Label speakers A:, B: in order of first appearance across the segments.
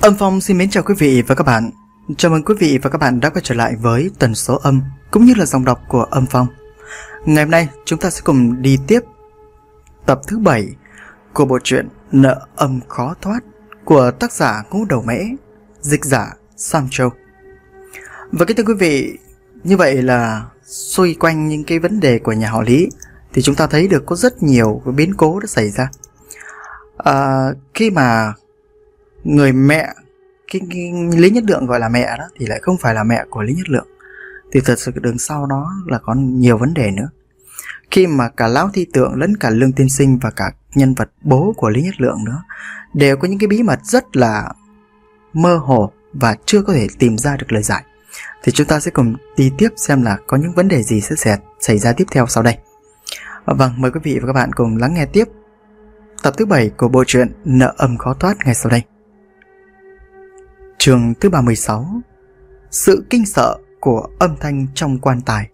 A: Âm Phong xin mến chào quý vị và các bạn. Chào mừng quý vị và các bạn đã quay trở lại với tần số âm cũng như là dòng đọc của Âm Phong. Ngày hôm nay chúng ta sẽ cùng đi tiếp tập thứ 7 của bộ truyện Nợ Âm Khó Thoát của tác giả Ngũ Đầu Mễ, dịch giả Sam Châu. Và kính thưa quý vị, như vậy là xoay quanh những cái vấn đề của nhà họ Lý thì chúng ta thấy được có rất nhiều cái biến cố đã xảy ra. Khi mà người mẹ, cái Lý Nhất Lượng gọi là mẹ đó thì lại không phải là mẹ của Lý Nhất Lượng, thì thật sự đường sau đó là có nhiều vấn đề nữa. Khi mà cả Lão Thi Tượng lẫn cả Lương Tiên Sinh và cả nhân vật bố của Lý Nhất Lượng nữa đều có những cái bí mật rất là mơ hồ và chưa có thể tìm ra được lời giải, thì chúng ta sẽ cùng đi tiếp xem là có những vấn đề gì sẽ xảy ra tiếp theo sau đây. Vâng, mời quý vị và các bạn cùng lắng nghe tiếp tập thứ 7 của bộ truyện Nợ Âm Khó Thoát ngay sau đây. Chương thứ 36: Sự kinh sợ của âm thanh trong quan tài.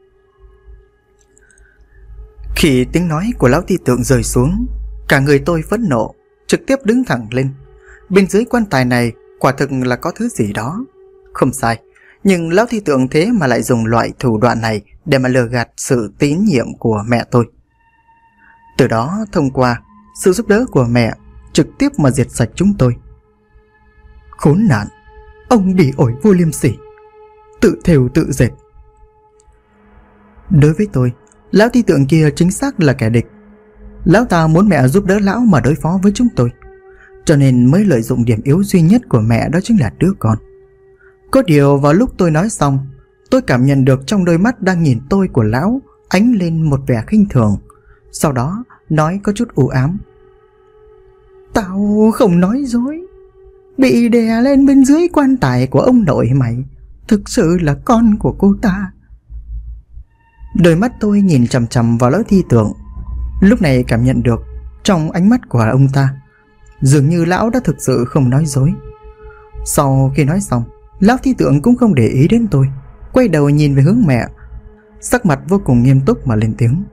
A: Khi tiếng nói của Lão Thi Tượng rơi xuống, cả người tôi phẫn nộ, trực tiếp đứng thẳng lên. Bên dưới quan tài này quả thực là có thứ gì đó. Không sai, nhưng Lão Thi Tượng thế mà lại dùng loại thủ đoạn này để mà lừa gạt sự tín nhiệm của mẹ tôi. Từ đó thông qua sự giúp đỡ của mẹ, trực tiếp mà diệt sạch chúng tôi. Khốn nạn, ông bị ổi vô liêm sỉ, tự thêu tự dệt. Đối với tôi, Lão Thi Tượng kia chính xác là kẻ địch. Lão ta muốn mẹ giúp đỡ lão mà đối phó với chúng tôi, cho nên mới lợi dụng điểm yếu duy nhất của mẹ, đó chính là đứa con. Có điều vào lúc tôi nói xong, tôi cảm nhận được trong đôi mắt đang nhìn tôi của lão ánh lên một vẻ khinh thường. Sau đó nói có chút u ám: Tao không nói dối, bị đè lên bên dưới quan tài của ông nội mày thực sự là con của cô ta. Đôi mắt tôi nhìn chằm chằm vào Lão Thi Tượng, lúc này cảm nhận được trong ánh mắt của ông ta dường như lão đã thực sự không nói dối. Sau khi nói xong, Lão Thi Tượng cũng không để ý đến tôi, quay đầu nhìn về hướng mẹ, sắc mặt vô cùng nghiêm túc mà lên tiếng: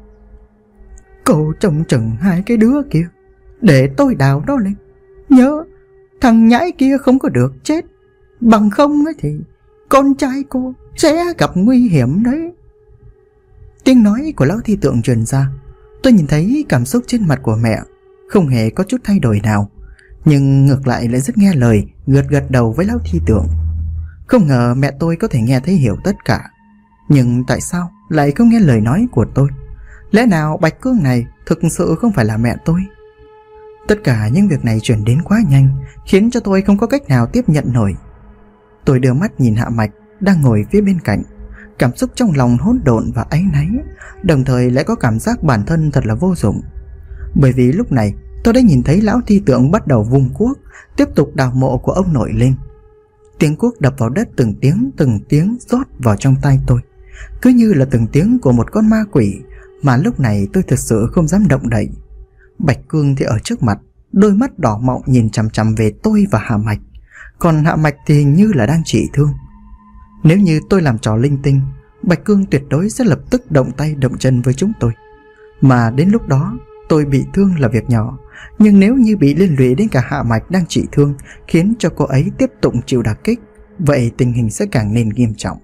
A: Cậu trông chừng hai cái đứa kia, để tôi đào nó lên. Nhớ, thằng nhãi kia không có được chết, bằng không ấy thì con trai cô sẽ gặp nguy hiểm đấy. Tiếng nói của Lão Thi Tượng truyền ra, tôi nhìn thấy cảm xúc trên mặt của mẹ không hề có chút thay đổi nào, nhưng ngược lại rất nghe lời, gật đầu với Lão Thi Tượng. Không ngờ mẹ tôi có thể nghe thấy hiểu tất cả, nhưng tại sao lại không nghe lời nói của tôi? Lẽ nào Bạch Cương này thực sự không phải là mẹ tôi? Tất cả những việc này chuyển đến quá nhanh, khiến cho tôi không có cách nào tiếp nhận nổi. Tôi đưa mắt nhìn Hạ Mạch đang ngồi phía bên cạnh, cảm xúc trong lòng hỗn độn và áy náy, đồng thời lại có cảm giác bản thân thật là vô dụng. Bởi vì lúc này tôi đã nhìn thấy Lão Thi Tượng bắt đầu vung cuốc, tiếp tục đào mộ của ông nội lên. Tiếng cuốc đập vào đất từng tiếng rót vào trong tay tôi, cứ như là từng tiếng của một con ma quỷ, mà lúc này tôi thật sự không dám động đậy. Bạch Cương thì ở trước mặt, đôi mắt đỏ mọng nhìn chằm chằm về tôi và Hạ Mạch, còn Hạ Mạch thì hình như là đang trị thương. Nếu như tôi làm trò linh tinh, Bạch Cương tuyệt đối sẽ lập tức động tay động chân với chúng tôi. Mà đến lúc đó tôi bị thương là việc nhỏ, nhưng nếu như bị liên lụy đến cả Hạ Mạch đang trị thương, khiến cho cô ấy tiếp tục chịu đả kích, vậy tình hình sẽ càng nên nghiêm trọng.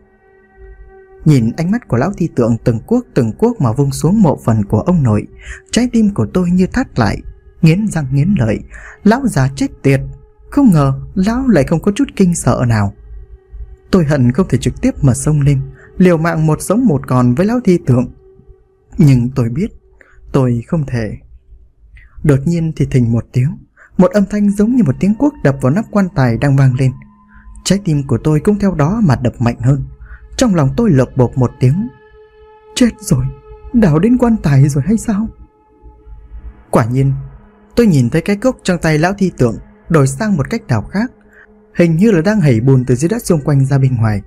A: Nhìn ánh mắt của Lão Thi Tượng từng cuốc mà vung xuống mộ phần của ông nội, trái tim của tôi như thắt lại, nghiến răng nghiến lợi. Lão già chết tiệt, không ngờ lão lại không có chút kinh sợ nào. Tôi hận không thể trực tiếp mà xông lên, liều mạng một sống một còn với Lão Thi Tượng, nhưng tôi biết tôi không thể. Đột nhiên thì thình một tiếng, một âm thanh giống như một tiếng cuốc đập vào nắp quan tài đang vang lên. Trái tim của tôi cũng theo đó mà đập mạnh hơn. Trong lòng tôi lộc bộc một tiếng: Chết rồi, đào đến quan tài rồi hay sao? Quả nhiên, tôi nhìn thấy cái cốc trong tay Lão Thi Tượng đổi sang một cách đào khác, hình như là đang hẩy bùn từ dưới đất xung quanh ra bên ngoài.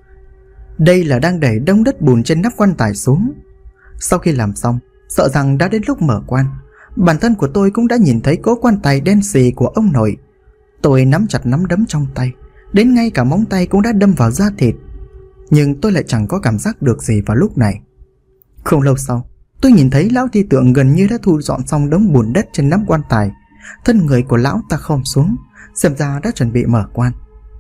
A: Đây là đang đẩy đông đất bùn trên nắp quan tài xuống. Sau khi làm xong, sợ rằng đã đến lúc mở quan, bản thân của tôi cũng đã nhìn thấy cố quan tài đen xì của ông nội. Tôi nắm chặt nắm đấm trong tay, đến ngay cả móng tay cũng đã đâm vào da thịt, nhưng tôi lại chẳng có cảm giác được gì vào lúc này. Không lâu sau, tôi nhìn thấy Lão Thi Tượng gần như đã thu dọn xong đống bùn đất trên nắp quan tài. Thân người của lão ta khom xuống, xem ra đã chuẩn bị mở quan.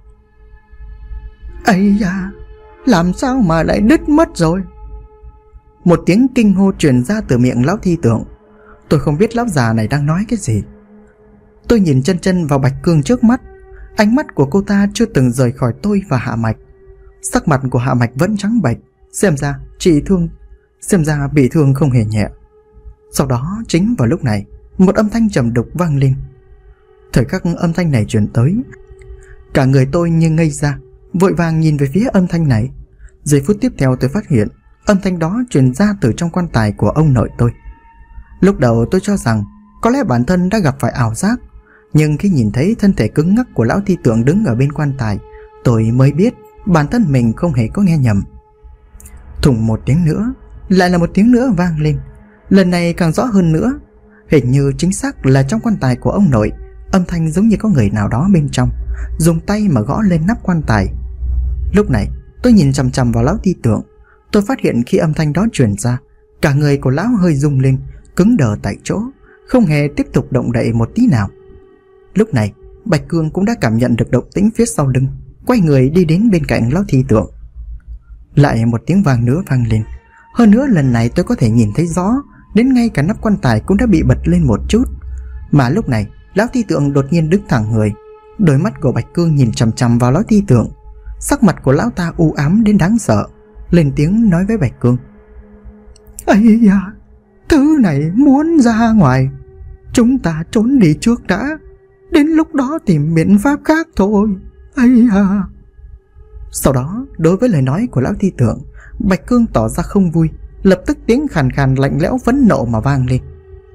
A: Ây da, làm sao mà lại đứt mất rồi? Một tiếng kinh hô truyền ra từ miệng lão thi tượng. Tôi không biết lão già này đang nói cái gì. Tôi nhìn chân chân vào Bạch Cương trước mắt. Ánh mắt của cô ta chưa từng rời khỏi tôi và Hạ Mạch. Sắc mặt của Hạ Mạch vẫn trắng bệch, xem ra bị thương không hề nhẹ. Sau đó chính vào lúc này, một âm thanh trầm đục vang lên. Thời khắc âm thanh này truyền tới, cả người tôi như ngây ra, vội vàng nhìn về phía âm thanh này. Giây phút tiếp theo tôi phát hiện âm thanh đó truyền ra từ trong quan tài của ông nội tôi. Lúc đầu tôi cho rằng có lẽ bản thân đã gặp phải ảo giác, nhưng khi nhìn thấy thân thể cứng ngắc của lão thi tượng đứng ở bên quan tài, tôi mới biết bản thân mình không hề có nghe nhầm. Thùng một tiếng nữa, lại là một tiếng nữa vang lên. Lần này càng rõ hơn nữa, hình như chính xác là trong quan tài của ông nội. Âm thanh giống như có người nào đó bên trong dùng tay mà gõ lên nắp quan tài. Lúc này tôi nhìn chằm chằm vào lão thi tượng. Tôi phát hiện khi âm thanh đó truyền ra, cả người của lão hơi rung lên, cứng đờ tại chỗ, không hề tiếp tục động đậy một tí nào. Lúc này Bạch Cương cũng đã cảm nhận được động tĩnh phía sau lưng, quay người đi đến bên cạnh lão thi tượng. Lại một tiếng vang nữa vang lên. Hơn nữa lần này tôi có thể nhìn thấy rõ, đến ngay cả nắp quan tài cũng đã bị bật lên một chút. Mà lúc này lão thi tượng đột nhiên đứng thẳng người. Đôi mắt của Bạch Cương nhìn chằm chằm vào lão thi tượng. Sắc mặt của lão ta u ám đến đáng sợ, lên tiếng nói với Bạch Cương: Ây da, thứ này muốn ra ngoài, chúng ta trốn đi trước đã, đến lúc đó tìm biện pháp khác thôi. Ây da. Sau đó đối với lời nói của lão thi tượng, Bạch Cương tỏ ra không vui. Lập tức tiếng khàn khàn lạnh lẽo phẫn nộ mà vang lên: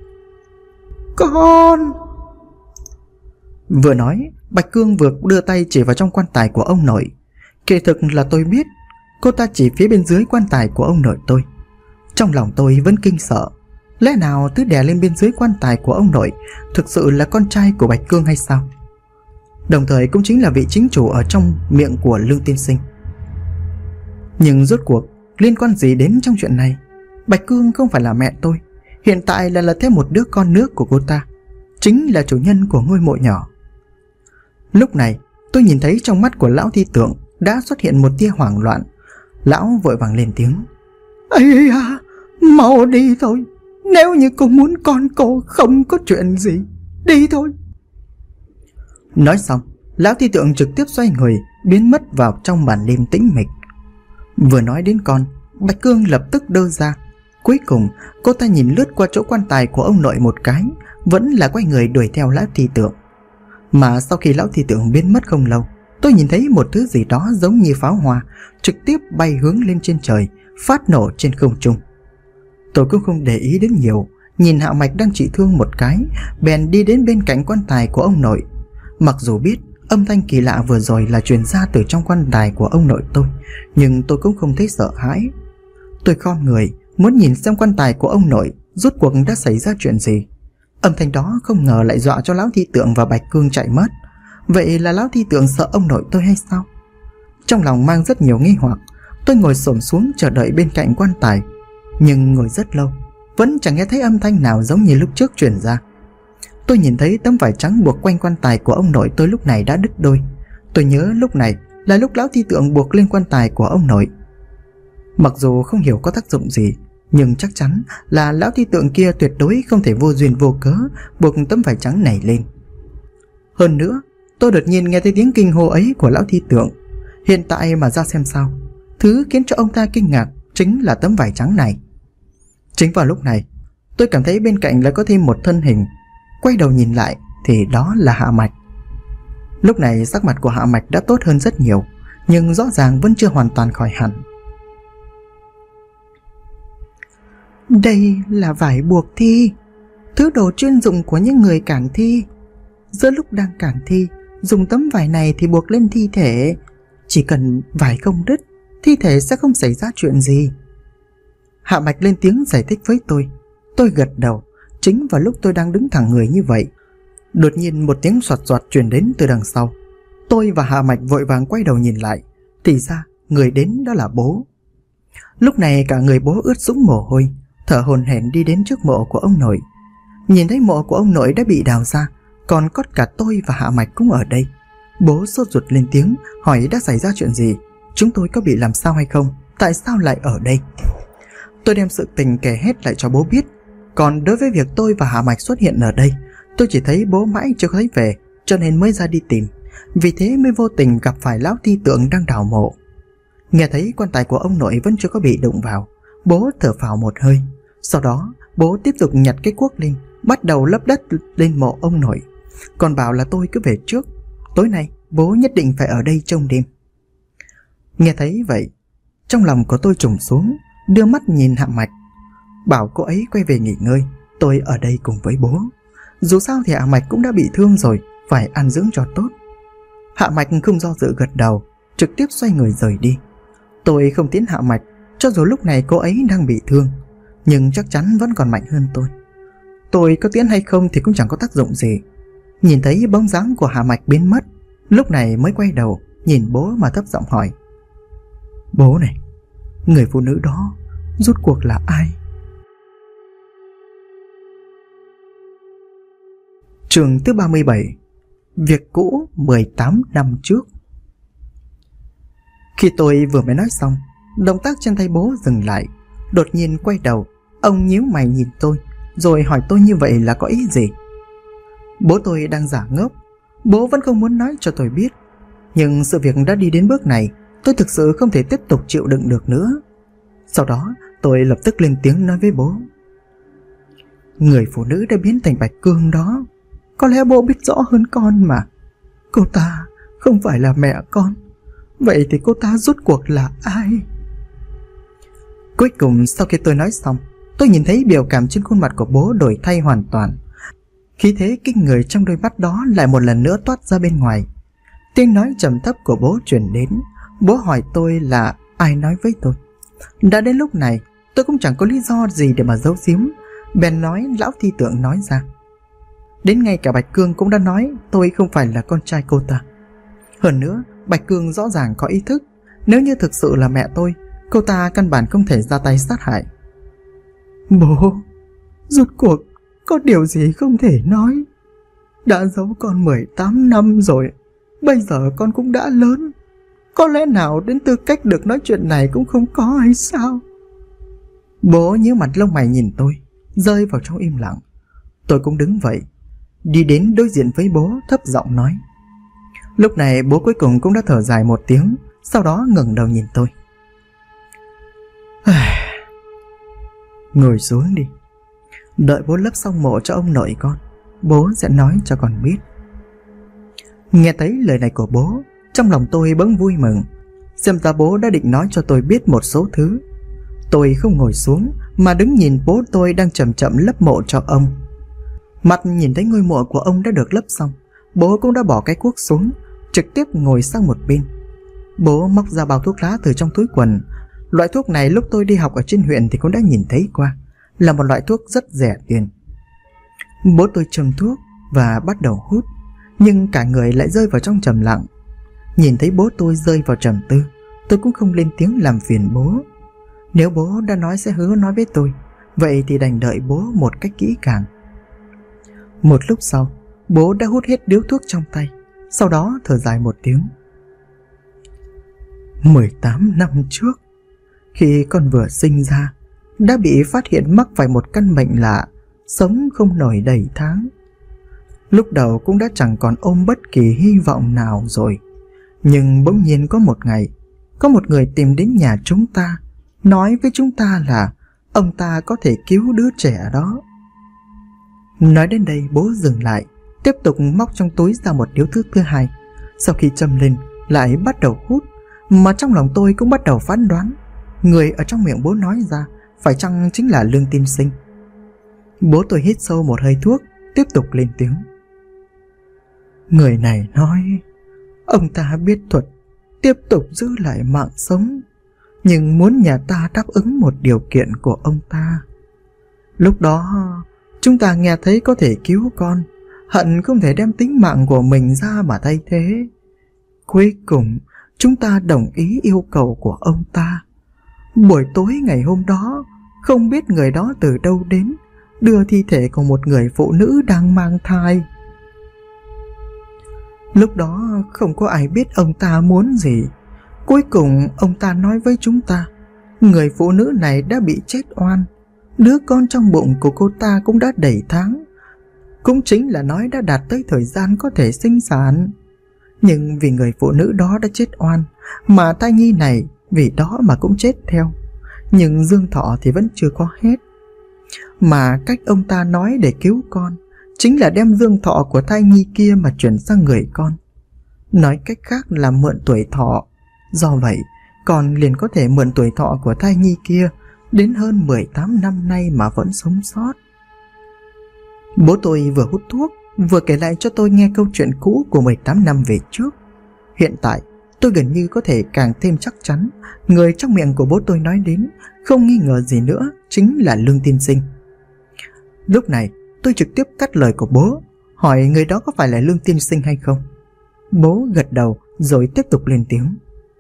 A: Con! Vừa nói, Bạch Cương vừa đưa tay chỉ vào trong quan tài của ông nội. Kỳ thực là tôi biết cô ta chỉ phía bên dưới quan tài của ông nội tôi. Trong lòng tôi vẫn kinh sợ, lẽ nào thứ đè lên bên dưới quan tài của ông nội thực sự là con trai của Bạch Cương hay sao? Đồng thời cũng chính là vị chính chủ ở trong miệng của Lương tiên sinh. Nhưng rốt cuộc liên quan gì đến trong chuyện này? Bạch Cương không phải là mẹ tôi, hiện tại là thêm một đứa con nước của cô ta, chính là chủ nhân của ngôi mộ nhỏ. Lúc này tôi nhìn thấy trong mắt của lão thi tượng đã xuất hiện một tia hoảng loạn. Lão vội vàng lên tiếng: Ây à, mau đi thôi, nếu như cô muốn con cô không có chuyện gì, đi thôi. Nói xong, lão thi tượng trực tiếp xoay người biến mất vào trong màn đêm tĩnh mịch. Vừa nói đến con, Bạch Cương lập tức đơ ra. Cuối cùng cô ta nhìn lướt qua chỗ quan tài của ông nội một cái, vẫn là quay người đuổi theo lão thi tượng. Mà sau khi lão thi tượng biến mất không lâu, tôi nhìn thấy một thứ gì đó giống như pháo hoa trực tiếp bay hướng lên trên trời, phát nổ trên không trung. Tôi cũng không để ý đến nhiều, nhìn Hạ Mạch đang trị thương một cái, bèn đi đến bên cạnh quan tài của ông nội. Mặc dù biết âm thanh kỳ lạ vừa rồi là truyền ra từ trong quan tài của ông nội tôi, nhưng tôi cũng không thấy sợ hãi. Tôi khom người muốn nhìn xem quan tài của ông nội rốt cuộc đã xảy ra chuyện gì. Âm thanh đó không ngờ lại dọa cho lão thi tượng và Bạch Cương chạy mất. Vậy là lão thi tượng sợ ông nội tôi hay sao? Trong lòng mang rất nhiều nghi hoặc, tôi ngồi xổm xuống chờ đợi bên cạnh quan tài. Nhưng ngồi rất lâu, vẫn chẳng nghe thấy âm thanh nào giống như lúc trước truyền ra. Tôi nhìn thấy tấm vải trắng buộc quanh quan tài của ông nội tôi lúc này đã đứt đôi. Tôi nhớ lúc này là lúc lão thi tượng buộc lên quan tài của ông nội. Mặc dù không hiểu có tác dụng gì, nhưng chắc chắn là lão thi tượng kia tuyệt đối không thể vô duyên vô cớ buộc tấm vải trắng này lên. Hơn nữa, tôi đột nhiên nghe thấy tiếng kinh hô ấy của lão thi tượng. Hiện tại mà ra xem sao, thứ khiến cho ông ta kinh ngạc chính là tấm vải trắng này. Chính vào lúc này, tôi cảm thấy bên cạnh lại có thêm một thân hình. Quay đầu nhìn lại thì đó là Hạ Mạch. Lúc này sắc mặt của Hạ Mạch đã tốt hơn rất nhiều, nhưng rõ ràng vẫn chưa hoàn toàn khỏi hẳn. Đây là vải buộc thi, thứ đồ chuyên dụng của những người cản thi. Giữa lúc đang cản thi, dùng tấm vải này thì buộc lên thi thể. Chỉ cần vải không đứt, thi thể sẽ không xảy ra chuyện gì. Hạ Mạch lên tiếng giải thích với tôi. Tôi gật đầu. Chính vào lúc tôi đang đứng thẳng người như vậy, đột nhiên một tiếng xoạt xoạt truyền đến từ đằng sau. Tôi và Hạ Mạch vội vàng quay đầu nhìn lại, thì ra người đến đó là bố. Lúc này cả người bố ướt sũng mồ hôi, thở hổn hển đi đến trước mộ của ông nội. Nhìn thấy mộ của ông nội đã bị đào ra, còn có cả tôi và Hạ Mạch cũng ở đây. Bố sốt ruột lên tiếng hỏi đã xảy ra chuyện gì, chúng tôi có bị làm sao hay không, tại sao lại ở đây. Tôi đem sự tình kể hết lại cho bố biết. Còn đối với việc tôi và Hạ Mạch xuất hiện ở đây, tôi chỉ thấy bố mãi chưa thấy về, cho nên mới ra đi tìm. Vì thế mới vô tình gặp phải lão thi tượng đang đào mộ. Nghe thấy quan tài của ông nội vẫn chưa có bị đụng vào, bố thở phào một hơi. Sau đó bố tiếp tục nhặt cái cuốc lên, bắt đầu lấp đất lên mộ ông nội, còn bảo là tôi cứ về trước, tối nay bố nhất định phải ở đây trông đêm. Nghe thấy vậy, trong lòng của tôi trùng xuống, đưa mắt nhìn Hạ Mạch, bảo cô ấy quay về nghỉ ngơi, tôi ở đây cùng với bố. Dù sao thì Hạ Mạch cũng đã bị thương rồi, phải ăn dưỡng cho tốt. Hạ Mạch không do dự gật đầu, trực tiếp xoay người rời đi. Tôi không tiến Hạ Mạch, cho dù lúc này cô ấy đang bị thương, nhưng chắc chắn vẫn còn mạnh hơn tôi. Tôi có tiến hay không thì cũng chẳng có tác dụng gì. Nhìn thấy bóng dáng của Hạ Mạch biến mất, lúc này mới quay đầu nhìn bố mà thấp giọng hỏi: Bố này, người phụ nữ đó rốt cuộc là ai? Chương thứ 37. Việc cũ 18 năm trước. Khi tôi vừa mới nói xong, động tác trên tay bố dừng lại. Đột nhiên quay đầu, ông nhíu mày nhìn tôi, rồi hỏi tôi như vậy là có ý gì. Bố tôi đang giả ngốc, bố vẫn không muốn nói cho tôi biết. Nhưng sự việc đã đi đến bước này, tôi thực sự không thể tiếp tục chịu đựng được nữa. Sau đó tôi lập tức lên tiếng nói với bố: Người phụ nữ đã biến thành Bạch Cương đó, có lẽ bố biết rõ hơn con mà. Cô ta không phải là mẹ con. Vậy thì cô ta rốt cuộc là ai? Cuối cùng sau khi tôi nói xong, tôi nhìn thấy biểu cảm trên khuôn mặt của bố đổi thay hoàn toàn. Khí thế kinh người trong đôi mắt đó lại một lần nữa toát ra bên ngoài. Tiếng nói trầm thấp của bố truyền đến. Bố hỏi tôi là ai nói với tôi. Đã đến lúc này, tôi cũng chẳng có lý do gì để mà giấu giếm, bèn nói lão thi tượng nói ra. Đến ngay cả Bạch Cương cũng đã nói tôi không phải là con trai cô ta. Hơn nữa, Bạch Cương rõ ràng có ý thức, nếu như thực sự là mẹ tôi, cô ta căn bản không thể ra tay sát hại. Bố, rốt cuộc có điều gì không thể nói? Đã giấu con 18 năm rồi, bây giờ con cũng đã lớn, có lẽ nào đến tư cách được nói chuyện này cũng không có hay sao? Bố nhíu mặt lông mày nhìn tôi, rơi vào trong im lặng. Tôi cũng đứng vậy, đi đến đối diện với bố, thấp giọng nói. Lúc này bố cuối cùng cũng đã thở dài một tiếng, sau đó ngẩng đầu nhìn tôi. Ngồi xuống đi, đợi bố lấp xong mộ cho ông nội con, bố sẽ nói cho con biết. Nghe thấy lời này của bố, trong lòng tôi bỗng vui mừng. Xem ra bố đã định nói cho tôi biết một số thứ. Tôi không ngồi xuống mà đứng nhìn bố tôi đang chậm chậm lấp mộ cho ông. Mặt nhìn thấy ngôi mộ của ông đã được lấp xong, bố cũng đã bỏ cái cuốc xuống, trực tiếp ngồi sang một bên. Bố móc ra bao thuốc lá từ trong túi quần. Loại thuốc này lúc tôi đi học ở trên huyện thì cũng đã nhìn thấy qua, là một loại thuốc rất rẻ tiền. Bố tôi châm thuốc và bắt đầu hút, nhưng cả người lại rơi vào trong trầm lặng. Nhìn thấy bố tôi rơi vào trầm tư, tôi cũng không lên tiếng làm phiền bố. Nếu bố đã nói sẽ hứa nói với tôi, vậy thì đành đợi bố một cách kỹ càng. Một lúc sau, bố đã hút hết điếu thuốc trong tay, sau đó thở dài một tiếng. 18 năm trước, khi con vừa sinh ra, đã bị phát hiện mắc phải một căn bệnh lạ, sống không nổi đầy tháng. Lúc đầu cũng đã chẳng còn ôm bất kỳ hy vọng nào rồi. Nhưng bỗng nhiên có một ngày, có một người tìm đến nhà chúng ta, nói với chúng ta là ông ta có thể cứu đứa trẻ đó. Nói đến đây bố dừng lại, tiếp tục móc trong túi ra một điếu thuốc thứ hai. Sau khi châm lên, lại bắt đầu hút. Mà trong lòng tôi cũng bắt đầu phán đoán, người ở trong miệng bố nói ra phải chăng chính là Lương Tiên Sinh. Bố tôi hít sâu một hơi thuốc, tiếp tục lên tiếng. Người này nói ông ta biết thuật tiếp tục giữ lại mạng sống, nhưng muốn nhà ta đáp ứng một điều kiện của ông ta. Lúc đó chúng ta nghe thấy có thể cứu con, hận không thể đem tính mạng của mình ra mà thay thế. Cuối cùng chúng ta đồng ý yêu cầu của ông ta. Buổi tối ngày hôm đó, không biết người đó từ đâu đến, đưa thi thể của một người phụ nữ đang mang thai. Lúc đó không có ai biết ông ta muốn gì. Cuối cùng ông ta nói với chúng ta, người phụ nữ này đã bị chết oan. Đứa con trong bụng của cô ta cũng đã đầy tháng, cũng chính là nói đã đạt tới thời gian có thể sinh sản. Nhưng vì người phụ nữ đó đã chết oan, mà thai nhi này vì đó mà cũng chết theo. Nhưng dương thọ thì vẫn chưa có hết. Mà cách ông ta nói để cứu con chính là đem dương thọ của thai nhi kia mà chuyển sang người con. Nói cách khác là mượn tuổi thọ. Do vậy, con liền có thể mượn tuổi thọ của thai nhi kia đến hơn 18 năm nay mà vẫn sống sót. Bố tôi vừa hút thuốc, vừa kể lại cho tôi nghe câu chuyện cũ của 18 năm về trước. Hiện tại, tôi gần như có thể càng thêm chắc chắn người trong miệng của bố tôi nói đến không nghi ngờ gì nữa chính là Lương tiên sinh. Lúc này, tôi trực tiếp cắt lời của bố, hỏi người đó có phải là Lương tiên sinh hay không. Bố gật đầu rồi tiếp tục lên tiếng.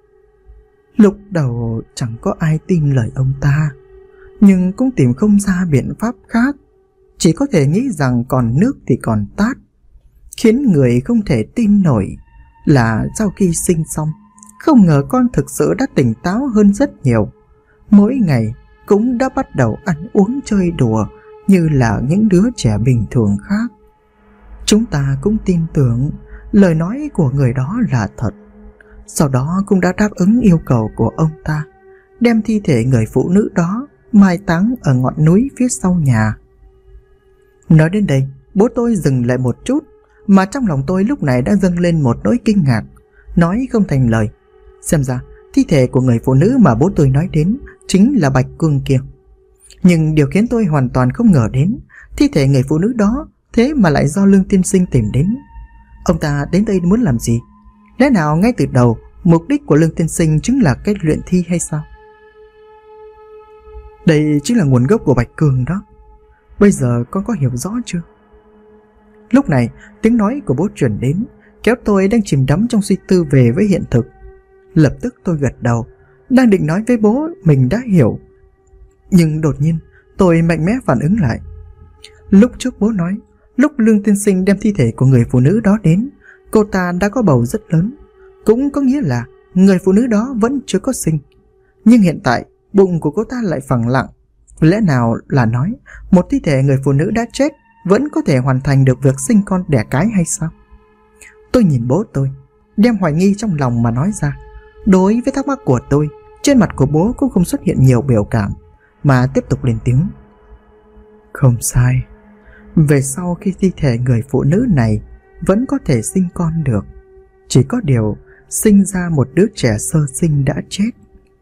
A: Lúc đầu chẳng có ai tin lời ông ta, nhưng cũng tìm không ra biện pháp khác. Chỉ có thể nghĩ rằng còn nước thì còn tát. Khiến người không thể tin nổi là sau khi sinh xong, không ngờ con thực sự đã tỉnh táo hơn rất nhiều. Mỗi ngày cũng đã bắt đầu ăn uống chơi đùa như là những đứa trẻ bình thường khác. Chúng ta cũng tin tưởng lời nói của người đó là thật. Sau đó cũng đã đáp ứng yêu cầu của ông ta, đem thi thể người phụ nữ đó mai táng ở ngọn núi phía sau nhà. Nói đến đây, bố tôi dừng lại một chút, mà trong lòng tôi lúc này đã dâng lên một nỗi kinh ngạc, nói không thành lời. Xem ra, thi thể của người phụ nữ mà bố tôi nói đến chính là Bạch Cương kia. Nhưng điều khiến tôi hoàn toàn không ngờ đến, thi thể người phụ nữ đó thế mà lại do Lương tiên sinh tìm đến. Ông ta đến đây muốn làm gì? Lẽ nào ngay từ đầu mục đích của Lương tiên sinh chính là cách luyện thi hay sao? Đây chính là nguồn gốc của Bạch Cương đó. Bây giờ con có hiểu rõ chưa? Lúc này tiếng nói của bố truyền đến, kéo tôi đang chìm đắm trong suy tư về với hiện thực. Lập tức tôi gật đầu, đang định nói với bố mình đã hiểu. Nhưng đột nhiên tôi mạnh mẽ phản ứng lại. Lúc trước bố nói, lúc Lương tiên sinh đem thi thể của người phụ nữ đó đến, cô ta đã có bầu rất lớn. Cũng có nghĩa là người phụ nữ đó vẫn chưa có sinh. Nhưng hiện tại bụng của cô ta lại phẳng lặng. Lẽ nào là nói một thi thể người phụ nữ đã chết vẫn có thể hoàn thành được việc sinh con đẻ cái hay sao? Tôi nhìn bố tôi, đem hoài nghi trong lòng mà nói ra. Đối với thắc mắc của tôi, trên mặt của bố cũng không xuất hiện nhiều biểu cảm, mà tiếp tục lên tiếng. Không sai. Về sau khi thi thể người phụ nữ này vẫn có thể sinh con được, chỉ có điều sinh ra một đứa trẻ sơ sinh đã chết.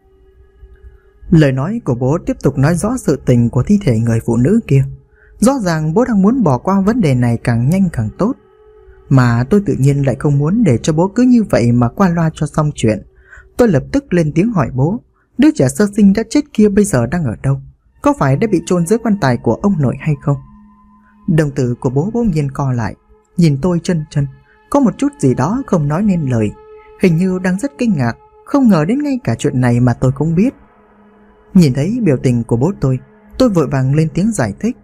A: Lời nói của bố tiếp tục nói rõ sự tình của thi thể người phụ nữ kia. Rõ ràng bố đang muốn bỏ qua vấn đề này càng nhanh càng tốt, mà tôi tự nhiên lại không muốn để cho bố cứ như vậy mà qua loa cho xong chuyện. Tôi lập tức lên tiếng hỏi bố, đứa trẻ sơ sinh đã chết kia bây giờ đang ở đâu? Có phải đã bị chôn dưới quan tài của ông nội hay không? Đồng tử của bố bỗng nhiên co lại, nhìn tôi chân chân, có một chút gì đó không nói nên lời, hình như đang rất kinh ngạc, không ngờ đến ngay cả chuyện này mà tôi cũng biết. Nhìn thấy biểu tình của bố tôi vội vàng lên tiếng giải thích.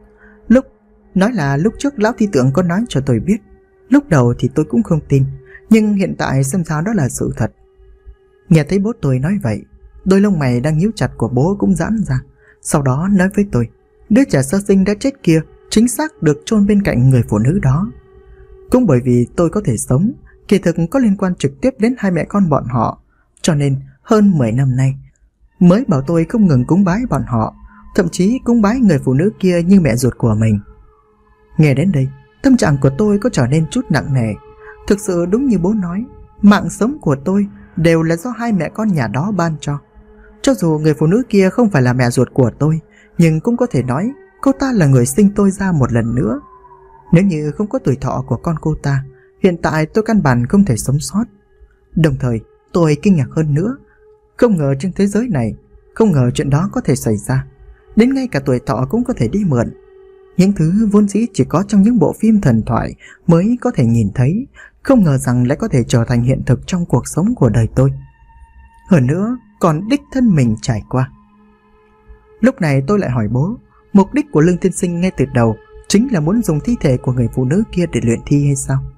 A: Lúc trước lão thi tượng có nói cho tôi biết. Lúc đầu thì tôi cũng không tin, nhưng hiện tại xem ra đó là sự thật. Nghe thấy bố tôi nói vậy, đôi lông mày đang nhíu chặt của bố cũng giãn ra. Sau đó nói với tôi, đứa trẻ sơ sinh đã chết kia chính xác được chôn bên cạnh người phụ nữ đó. Cũng bởi vì tôi có thể sống, kỳ thực có liên quan trực tiếp đến hai mẹ con bọn họ, cho nên hơn 10 năm nay mới bảo tôi không ngừng cúng bái bọn họ, thậm chí cúng bái người phụ nữ kia như mẹ ruột của mình. Nghe đến đây, tâm trạng của tôi có trở nên chút nặng nề. Thực sự đúng như bố nói, mạng sống của tôi đều là do hai mẹ con nhà đó ban cho. Cho dù người phụ nữ kia không phải là mẹ ruột của tôi, nhưng cũng có thể nói cô ta là người sinh tôi ra một lần nữa. Nếu như không có tuổi thọ của con cô ta, hiện tại tôi căn bản không thể sống sót. Đồng thời tôi kinh ngạc hơn nữa, không ngờ trên thế giới này, không ngờ chuyện đó có thể xảy ra. Đến ngay cả tuổi thọ cũng có thể đi mượn. Những thứ vốn dĩ chỉ có trong những bộ phim thần thoại mới có thể nhìn thấy, không ngờ rằng lại có thể trở thành hiện thực trong cuộc sống của đời tôi. Hơn nữa còn đích thân mình trải qua. Lúc này tôi lại hỏi bố, mục đích của Lương tiên sinh ngay từ đầu chính là muốn dùng thi thể của người phụ nữ kia để luyện thi hay sao?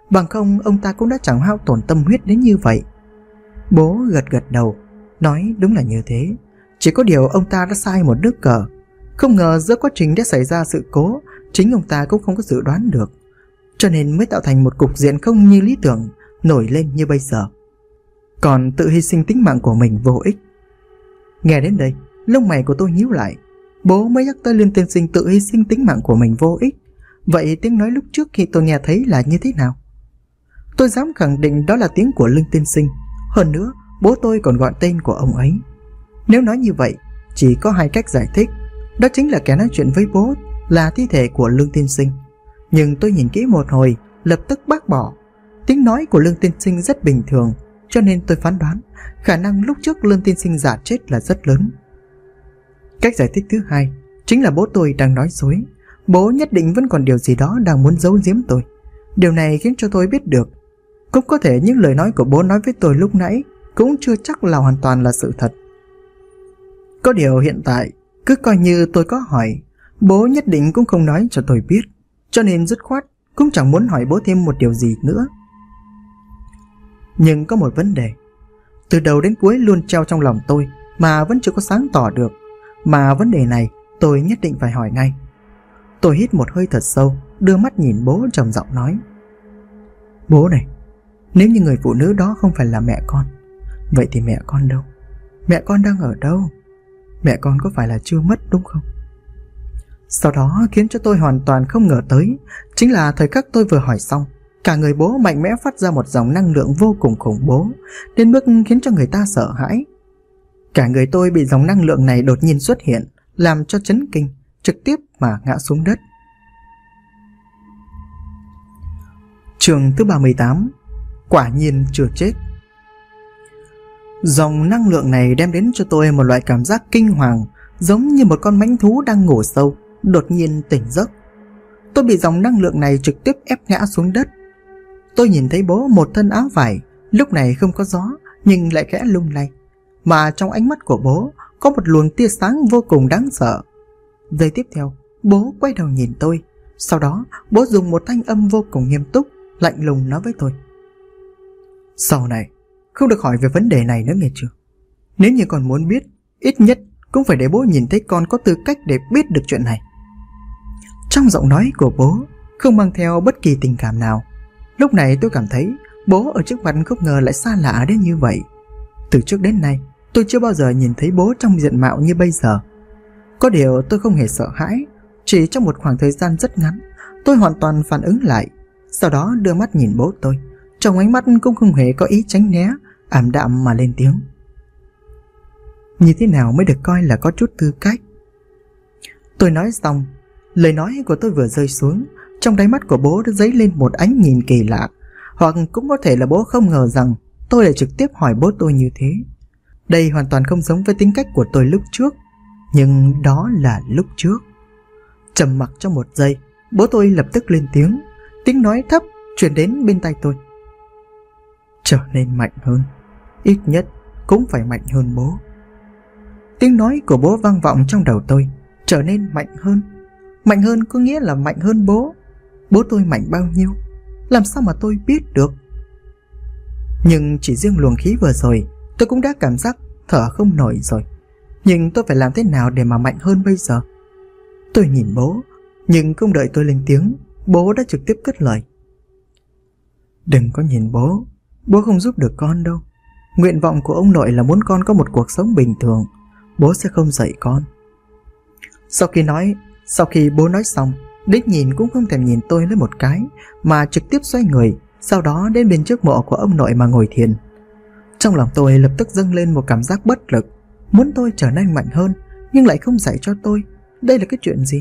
A: Bằng không ông ta cũng đã chẳng hao tổn tâm huyết đến như vậy. Bố gật gật đầu, nói đúng là như thế. Chỉ có điều ông ta đã sai một nước cờ. Không ngờ giữa quá trình đã xảy ra sự cố, chính ông ta cũng không có dự đoán được, cho nên mới tạo thành một cục diện không như lý tưởng nổi lên như bây giờ. Còn tự hy sinh tính mạng của mình vô ích. Nghe đến đây, lông mày của tôi nhíu lại. Bố mới nhắc tới Lương tiên sinh tự hy sinh tính mạng của mình vô ích. Vậy tiếng nói lúc trước khi tôi nghe thấy là như thế nào? Tôi dám khẳng định đó là tiếng của Lương tiên sinh. Hơn nữa, bố tôi còn gọi tên của ông ấy. Nếu nói như vậy, chỉ có hai cách giải thích. Đó chính là kẻ nói chuyện với bố là thi thể của Lương tiên sinh. Nhưng tôi nhìn kỹ một hồi, lập tức bác bỏ. Tiếng nói của Lương tiên sinh rất bình thường, cho nên tôi phán đoán khả năng lúc trước Lương tiên sinh giả chết là rất lớn. Cách giải thích thứ hai chính là bố tôi đang nói dối. Bố nhất định vẫn còn điều gì đó đang muốn giấu giếm tôi. Điều này khiến cho tôi biết được, cũng có thể những lời nói của bố nói với tôi lúc nãy cũng chưa chắc là hoàn toàn là sự thật. Có điều hiện tại, cứ coi như tôi có hỏi, bố nhất định cũng không nói cho tôi biết, cho nên dứt khoát cũng chẳng muốn hỏi bố thêm một điều gì nữa. Nhưng có một vấn đề từ đầu đến cuối luôn treo trong lòng tôi mà vẫn chưa có sáng tỏ được, mà vấn đề này tôi nhất định phải hỏi ngay. Tôi hít một hơi thật sâu, đưa mắt nhìn bố trầm giọng nói: Bố này, nếu như người phụ nữ đó không phải là mẹ con, vậy thì mẹ con đâu? Mẹ con đang ở đâu? Mẹ con có phải là chưa mất đúng không? Sau đó khiến cho tôi hoàn toàn không ngờ tới, chính là thời khắc tôi vừa hỏi xong, cả người bố mạnh mẽ phát ra một dòng năng lượng vô cùng khủng bố, đến mức khiến cho người ta sợ hãi. Cả người tôi bị dòng năng lượng này đột nhiên xuất hiện, làm cho chấn kinh, trực tiếp mà ngã xuống đất. Chương thứ 38. Quả nhiên chưa chết. Dòng năng lượng này đem đến cho tôi một loại cảm giác kinh hoàng, giống như một con mãnh thú đang ngủ sâu, đột nhiên tỉnh giấc. Tôi bị dòng năng lượng này trực tiếp ép ngã xuống đất. Tôi nhìn thấy bố một thân áo vải, lúc này không có gió nhưng lại khẽ lung lay, mà trong ánh mắt của bố có một luồng tia sáng vô cùng đáng sợ. Giây tiếp theo, bố quay đầu nhìn tôi, sau đó bố dùng một thanh âm vô cùng nghiêm túc, lạnh lùng nói với tôi: Sau này không được hỏi về vấn đề này nữa nghe chưa? Nếu như con muốn biết, ít nhất cũng phải để bố nhìn thấy con có tư cách để biết được chuyện này. Trong giọng nói của bố không mang theo bất kỳ tình cảm nào. Lúc này tôi cảm thấy bố ở trước mặt không ngờ lại xa lạ đến như vậy. Từ trước đến nay tôi chưa bao giờ nhìn thấy bố trong diện mạo như bây giờ. Có điều tôi không hề sợ hãi. Chỉ trong một khoảng thời gian rất ngắn, tôi hoàn toàn phản ứng lại. Sau đó đưa mắt nhìn bố tôi, trong ánh mắt cũng không hề có ý tránh né, ảm đạm mà lên tiếng: Như thế nào mới được coi là có chút tư cách? Tôi nói xong, lời nói của tôi vừa rơi xuống, trong đáy mắt của bố đã dấy lên một ánh nhìn kỳ lạ. Hoặc cũng có thể là bố không ngờ rằng tôi lại trực tiếp hỏi bố tôi như thế. Đây hoàn toàn không giống với tính cách của tôi lúc trước. Nhưng đó là lúc trước. Trầm mặc trong một giây, bố tôi lập tức lên tiếng. Tiếng nói thấp truyền đến bên tai tôi: Trở nên mạnh hơn, ít nhất cũng phải mạnh hơn bố. Tiếng nói của bố vang vọng trong đầu tôi. Trở nên mạnh hơn. Mạnh hơn có nghĩa là mạnh hơn bố. Bố tôi mạnh bao nhiêu, làm sao mà tôi biết được? Nhưng chỉ riêng luồng khí vừa rồi, tôi cũng đã cảm giác thở không nổi rồi. Nhưng tôi phải làm thế nào để mà mạnh hơn bây giờ? Tôi nhìn bố, nhưng không đợi tôi lên tiếng, bố đã trực tiếp cất lời: Đừng có nhìn bố, bố không giúp được con đâu. Nguyện vọng của ông nội là muốn con có một cuộc sống bình thường, bố sẽ không dạy con. Sau khi bố nói xong, đích nhìn cũng không thèm nhìn tôi lấy một cái, mà trực tiếp xoay người, sau đó đến bên trước mộ của ông nội mà ngồi thiền. Trong lòng tôi lập tức dâng lên một cảm giác bất lực, muốn tôi trở nên mạnh hơn, nhưng lại không dạy cho tôi. Đây là cái chuyện gì?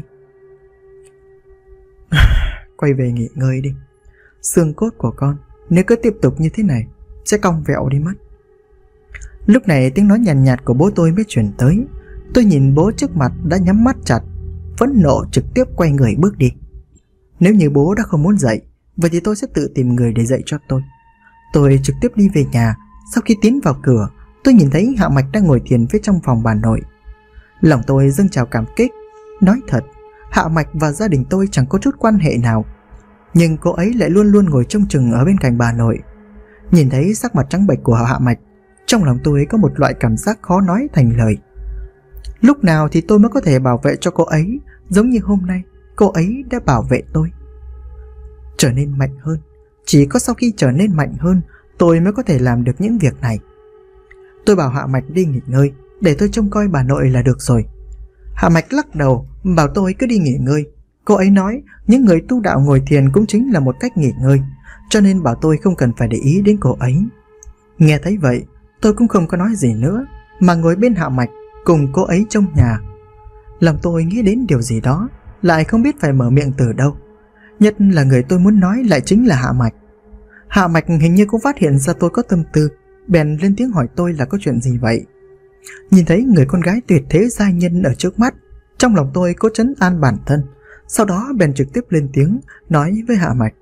A: Quay về nghỉ ngơi đi. Xương cốt của con nếu cứ tiếp tục như thế này sẽ cong vẹo đi mất. Lúc này tiếng nói nhàn nhạt của bố tôi mới truyền tới. Tôi nhìn bố trước mặt đã nhắm mắt chặt, phẫn nộ trực tiếp quay người bước đi. Nếu như bố đã không muốn dạy, vậy thì tôi sẽ tự tìm người để dạy cho tôi. Tôi trực tiếp đi về nhà. Sau khi tiến vào cửa, tôi nhìn thấy Hạ Mạch đang ngồi thiền phía trong phòng bà nội. Lòng tôi dâng trào cảm kích. Nói thật, Hạ Mạch và gia đình tôi chẳng có chút quan hệ nào. nhưng cô ấy lại luôn luôn ngồi trông chừng ở bên cạnh bà nội. Nhìn thấy sắc mặt trắng bệch của Hạ Mạch, trong lòng tôi có một loại cảm giác khó nói thành lời. Lúc nào thì tôi mới có thể bảo vệ cho cô ấy giống như hôm nay cô ấy đã bảo vệ tôi? Trở nên mạnh hơn, chỉ có sau khi trở nên mạnh hơn tôi mới có thể làm được những việc này. Tôi bảo Hạ Mạch đi nghỉ ngơi, để tôi trông coi bà nội là được rồi. Hạ Mạch lắc đầu bảo tôi cứ đi nghỉ ngơi. Cô ấy nói những người tu đạo ngồi thiền cũng chính là một cách nghỉ ngơi, cho nên bảo tôi không cần phải để ý đến cô ấy. Nghe thấy vậy, tôi cũng không có nói gì nữa, mà ngồi bên Hạ Mạch cùng cô ấy trong nhà. Lòng tôi nghĩ đến điều gì đó, lại không biết phải mở miệng từ đâu. Nhất là người tôi muốn nói lại chính là Hạ Mạch. Hạ Mạch hình như cũng phát hiện ra tôi có tâm tư, bèn lên tiếng hỏi tôi là có chuyện gì vậy. Nhìn thấy người con gái tuyệt thế giai nhân ở trước mắt, trong lòng tôi cố trấn an bản thân, sau đó bèn trực tiếp lên tiếng nói với Hạ Mạch: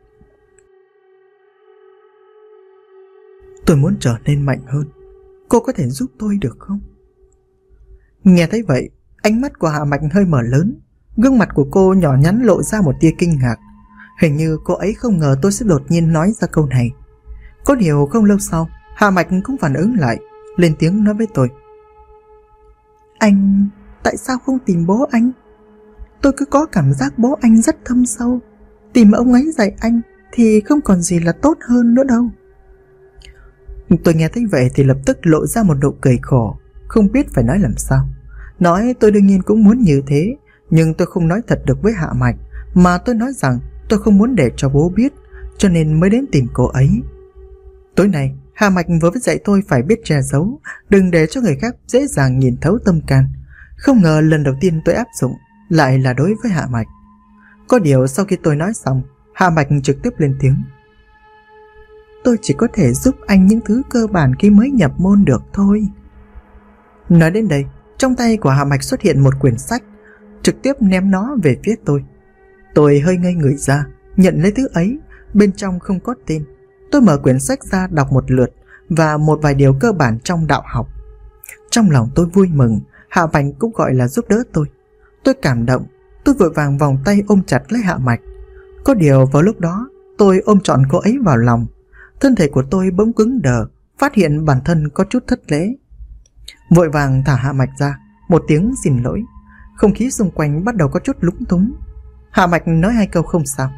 A: tôi muốn trở nên mạnh hơn, cô có thể giúp tôi được không? Nghe thấy vậy, ánh mắt của Hạ Mạch hơi mở lớn, gương mặt của cô nhỏ nhắn lộ ra một tia kinh ngạc. Hình như cô ấy không ngờ tôi sẽ đột nhiên nói ra câu này. Có điều không lâu sau, Hạ Mạch cũng phản ứng lại, lên tiếng nói với tôi: anh tại sao không tìm bố anh? Tôi cứ có cảm giác bố anh rất thâm sâu, tìm ông ấy dạy anh thì không còn gì là tốt hơn nữa đâu. Tôi nghe thấy vậy thì lập tức lộ ra một nụ cười khổ, không biết phải nói làm sao. Nói tôi đương nhiên cũng muốn như thế, nhưng tôi không nói thật được với Hạ Mạch, mà tôi nói rằng tôi không muốn để cho bố biết, cho nên mới đến tìm cô ấy. Tối nay, Hạ Mạch vừa mới dạy tôi phải biết che giấu, đừng để cho người khác dễ dàng nhìn thấu tâm can. Không ngờ lần đầu tiên tôi áp dụng lại là đối với Hạ Mạch. Có điều sau khi tôi nói xong, Hạ Mạch trực tiếp lên tiếng: tôi chỉ có thể giúp anh những thứ cơ bản khi mới nhập môn được thôi. Nói đến đây, trong tay của Hạ Mạch xuất hiện một quyển sách, trực tiếp ném nó về phía tôi. Tôi hơi ngây người ra, nhận lấy thứ ấy, bên trong không có tên. Tôi mở quyển sách ra đọc một lượt và một vài điều cơ bản trong đạo học. Trong lòng tôi vui mừng, Hạ Mạch cũng gọi là giúp đỡ tôi. Tôi cảm động, tôi vội vàng vòng tay ôm chặt lấy Hạ Mạch. Có điều vào lúc đó, tôi ôm trọn cô ấy vào lòng. Thân thể của tôi bỗng cứng đờ, phát hiện bản thân có chút thất lễ. Vội vàng thả Hạ Mạch ra, một tiếng xin lỗi. Không khí xung quanh bắt đầu có chút lúng túng. Hạ Mạch nói hai câu không sao.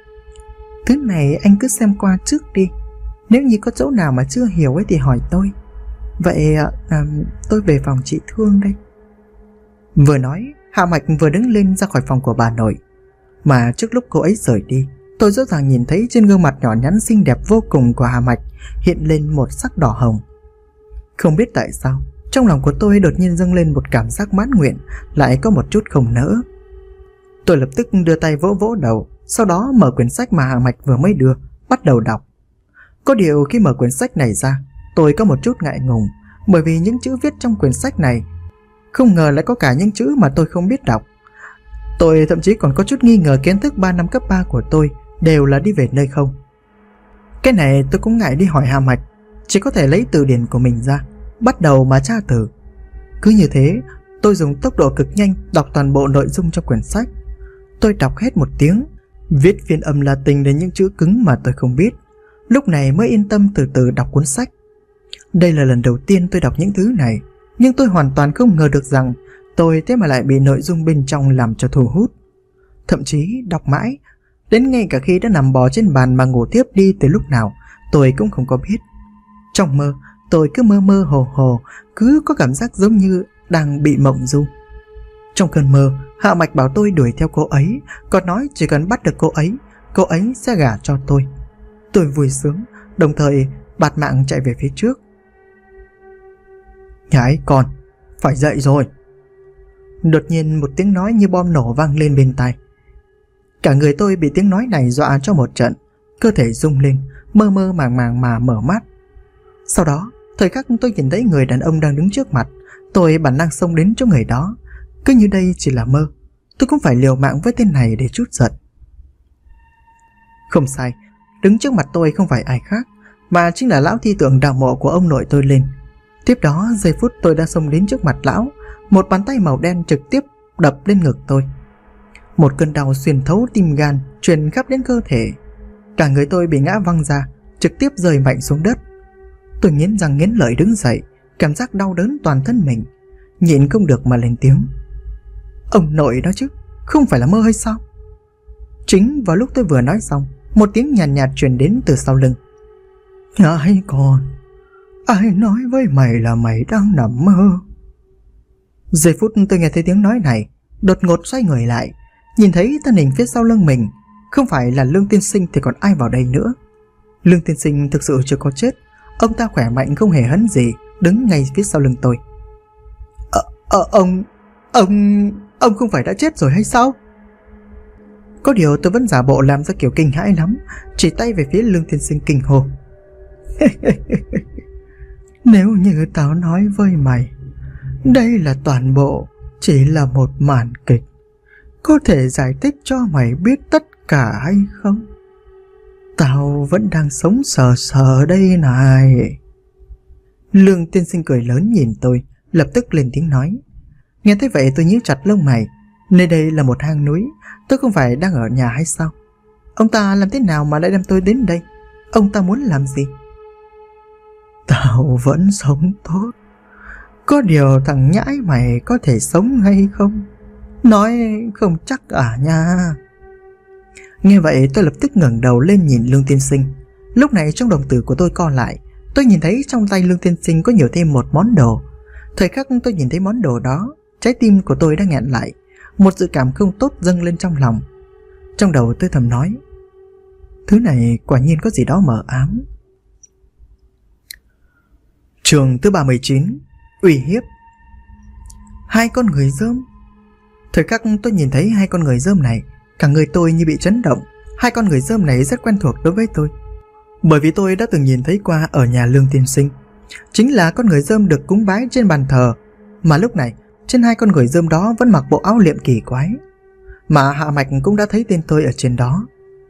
A: Thứ này anh cứ xem qua trước đi, nếu như có chỗ nào mà chưa hiểu ấy thì hỏi tôi. Vậy tôi về phòng chị Thương đây. Vừa nói, Hạ Mạch vừa đứng lên ra khỏi phòng của bà nội. Mà trước lúc cô ấy rời đi, tôi rõ ràng nhìn thấy trên gương mặt nhỏ nhắn xinh đẹp vô cùng của Hạ Mạch hiện lên một sắc đỏ hồng. Không biết tại sao, trong lòng của tôi đột nhiên dâng lên một cảm giác mãn nguyện, lại có một chút không nỡ. Tôi lập tức đưa tay vỗ vỗ đầu, sau đó mở quyển sách mà Hạ Mạch vừa mới đưa, bắt đầu đọc. Có điều khi mở quyển sách này ra, tôi có một chút ngại ngùng, bởi vì những chữ viết trong quyển sách này không ngờ lại có cả những chữ mà tôi không biết đọc. Tôi thậm chí còn có chút nghi ngờ kiến thức 3 năm cấp 3 của tôi đều là đi về nơi không. Cái này tôi cũng ngại đi hỏi Hạ Mạch, chỉ có thể lấy từ điển của mình ra, bắt đầu mà tra từ. Cứ như thế, tôi dùng tốc độ cực nhanh đọc toàn bộ nội dung trong quyển sách. Tôi đọc hết một tiếng, viết phiên âm Latin đến những chữ cứng mà tôi không biết. Lúc này mới yên tâm từ từ đọc cuốn sách. Đây là lần đầu tiên tôi đọc những thứ này, nhưng tôi hoàn toàn không ngờ được rằng tôi thế mà lại bị nội dung bên trong làm cho thu hút. Thậm chí đọc mãi, đến ngay cả khi đã nằm bò trên bàn mà ngủ tiếp đi từ lúc nào, tôi cũng không có biết. Trong mơ, tôi cứ mơ mơ hồ hồ, cứ có cảm giác giống như đang bị mộng du. Trong cơn mơ, Hạ Mạch bảo tôi đuổi theo cô ấy, còn nói chỉ cần bắt được cô ấy sẽ gả cho tôi. Tôi vui sướng, đồng thời bạt mạng chạy về phía trước. Nhãi con, phải dậy rồi. Đột nhiên một tiếng nói như bom nổ vang lên bên tai. Cả người tôi bị tiếng nói này dọa cho một trận, cơ thể rung lên, mơ mơ màng màng mà mở mắt. Sau đó, thời khắc tôi nhìn thấy người đàn ông đang đứng trước mặt, tôi bản năng xông đến chỗ người đó. Cứ như đây chỉ là mơ, tôi cũng phải liều mạng với tên này để trút giận. Không sai, đứng trước mặt tôi không phải ai khác, mà chính là lão thi tượng đào mộ của ông nội tôi lên. Tiếp đó, giây phút tôi đang xông đến trước mặt lão, một bàn tay màu đen trực tiếp đập lên ngực tôi. Một cơn đau xuyên thấu tim gan truyền khắp đến cơ thể. Cả người tôi bị ngã văng ra, trực tiếp rơi mạnh xuống đất. Tôi nghiến răng nghiến lợi đứng dậy, cảm giác đau đớn toàn thân mình, nhịn không được mà lên tiếng. Ông nội đó chứ, không phải là mơ hay sao? Chính vào lúc tôi vừa nói xong, một tiếng nhàn nhạt truyền đến từ sau lưng. Ai còn? Ai nói với mày là mày đang nằm mơ? Giây phút tôi nghe thấy tiếng nói này, đột ngột xoay người lại, nhìn thấy thân hình phía sau lưng mình. Không phải là Lương Tiên Sinh thì còn ai vào đây nữa. Lương Tiên Sinh thực sự chưa có chết. Ông ta khỏe mạnh không hề hấn gì, đứng ngay phía sau lưng tôi. Ông không phải đã chết rồi hay sao? Có điều tôi vẫn giả bộ làm ra kiểu kinh hãi lắm, chỉ tay về phía Lương Tiên Sinh kinh hô. Nếu như tao nói với mày đây là toàn bộ chỉ là một màn kịch, có thể giải thích cho mày biết tất cả hay không? Tao vẫn đang sống sờ sờ đây này. Lương Tiên Sinh cười lớn nhìn tôi, lập tức lên tiếng nói. Nghe thấy vậy tôi nhíu chặt lông mày. Nơi đây là một hang núi, tôi không phải đang ở nhà hay sao? Ông ta làm thế nào mà lại đem tôi đến đây? Ông ta muốn làm gì? Tao vẫn sống tốt. Có điều thằng nhãi mày có thể sống hay không? Nói không chắc à nha. Nghe vậy tôi lập tức ngẩng đầu lên nhìn Lương Tiên Sinh. Lúc này trong đồng tử của tôi co lại, tôi nhìn thấy trong tay Lương Tiên Sinh có nhiều thêm một món đồ. Thời khắc tôi nhìn thấy món đồ đó, trái tim của tôi đã nghẹn lại, một dự cảm không tốt dâng lên trong lòng. Trong đầu tôi thầm nói, thứ này quả nhiên có gì đó mờ ám. Chương thứ 39, uy hiếp. Hai con người rơm. Thời khắc tôi nhìn thấy hai con người rơm này, cả người tôi như bị chấn động. Hai con người rơm này rất quen thuộc đối với tôi, bởi vì tôi đã từng nhìn thấy qua ở nhà Lương Tiên Sinh. Chính là con người rơm được cúng bái trên bàn thờ, mà lúc này trên hai con người rơm đó vẫn mặc bộ áo liệm kỳ quái, mà Hạ Mạch cũng đã thấy tên tôi ở trên đó.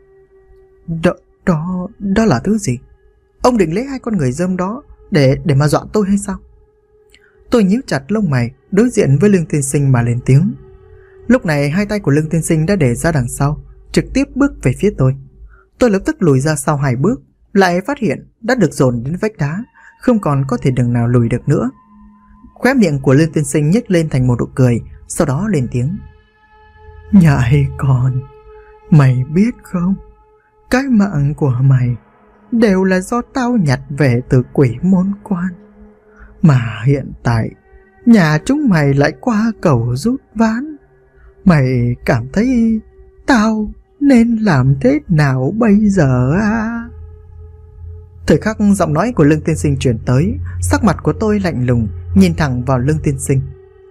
A: Đó là thứ gì? Ông định lấy hai con người rơm đó để mà dọa tôi hay sao? Tôi nhíu chặt lông mày, đối diện với Lương Tiên Sinh mà lên tiếng. Lúc này hai tay của Lương Tiên Sinh đã để ra đằng sau, trực tiếp bước về phía tôi. Tôi lập tức lùi ra sau 2 bước, lại phát hiện đã được dồn đến vách đá, không còn có thể đường nào lùi được nữa. Khóe miệng của Lương Tiên Sinh nhếch lên thành một nụ cười, sau đó lên tiếng. Nhãi con, mày biết không, cái mạng của mày đều là do tao nhặt về từ Quỷ Môn Quan, mà hiện tại nhà chúng mày lại qua cầu rút ván. Mày cảm thấy tao nên làm thế nào bây giờ à? Thời khắc giọng nói của Lương Tiên Sinh truyền tới, sắc mặt của tôi lạnh lùng, nhìn thẳng vào Lương Tiên Sinh.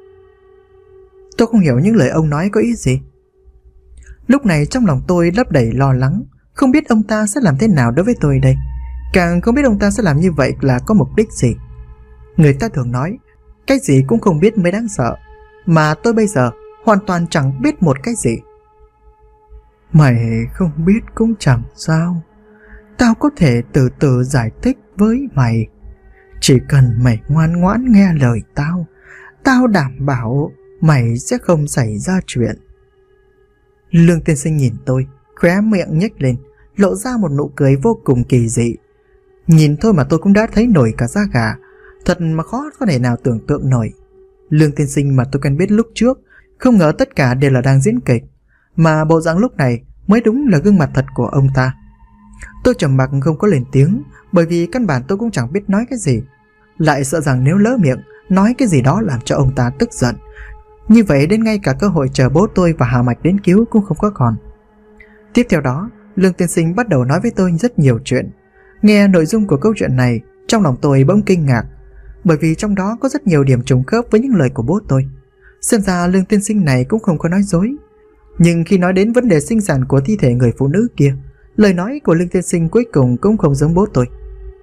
A: Tôi không hiểu những lời ông nói có ý gì. Lúc này trong lòng tôi lấp đầy lo lắng, không biết ông ta sẽ làm thế nào đối với tôi đây, càng không biết ông ta sẽ làm như vậy là có mục đích gì. Người ta thường nói, cái gì cũng không biết mới đáng sợ, mà tôi bây giờ hoàn toàn chẳng biết một cái gì. Mày không biết cũng chẳng sao, tao có thể từ từ giải thích với mày. Chỉ cần mày ngoan ngoãn nghe lời tao, tao đảm bảo mày sẽ không xảy ra chuyện. Lương Tiên Sinh nhìn tôi, khóe miệng nhếch lên, lộ ra một nụ cười vô cùng kỳ dị. Nhìn thôi mà tôi cũng đã thấy nổi cả da gà, thật mà khó có thể nào tưởng tượng nổi. Lương Tiên Sinh mà tôi quen biết lúc trước, không ngờ tất cả đều là đang diễn kịch, mà bộ dạng lúc này mới đúng là gương mặt thật của ông ta. Tôi trầm mặc không có lên tiếng, bởi vì căn bản tôi cũng chẳng biết nói cái gì, lại sợ rằng nếu lỡ miệng nói cái gì đó làm cho ông ta tức giận, như vậy đến ngay cả cơ hội chờ bố tôi và Hà Mạch đến cứu cũng không có còn. Tiếp theo đó, Lương Tiên Sinh bắt đầu nói với tôi rất nhiều chuyện. Nghe nội dung của câu chuyện này, trong lòng tôi bỗng kinh ngạc, bởi vì trong đó có rất nhiều điểm trùng khớp với những lời của bố tôi. Xem ra Lương Tiên Sinh này cũng không có nói dối. Nhưng khi nói đến vấn đề sinh sản của thi thể người phụ nữ kia, lời nói của Lương Tiên Sinh cuối cùng cũng không giống bố tôi.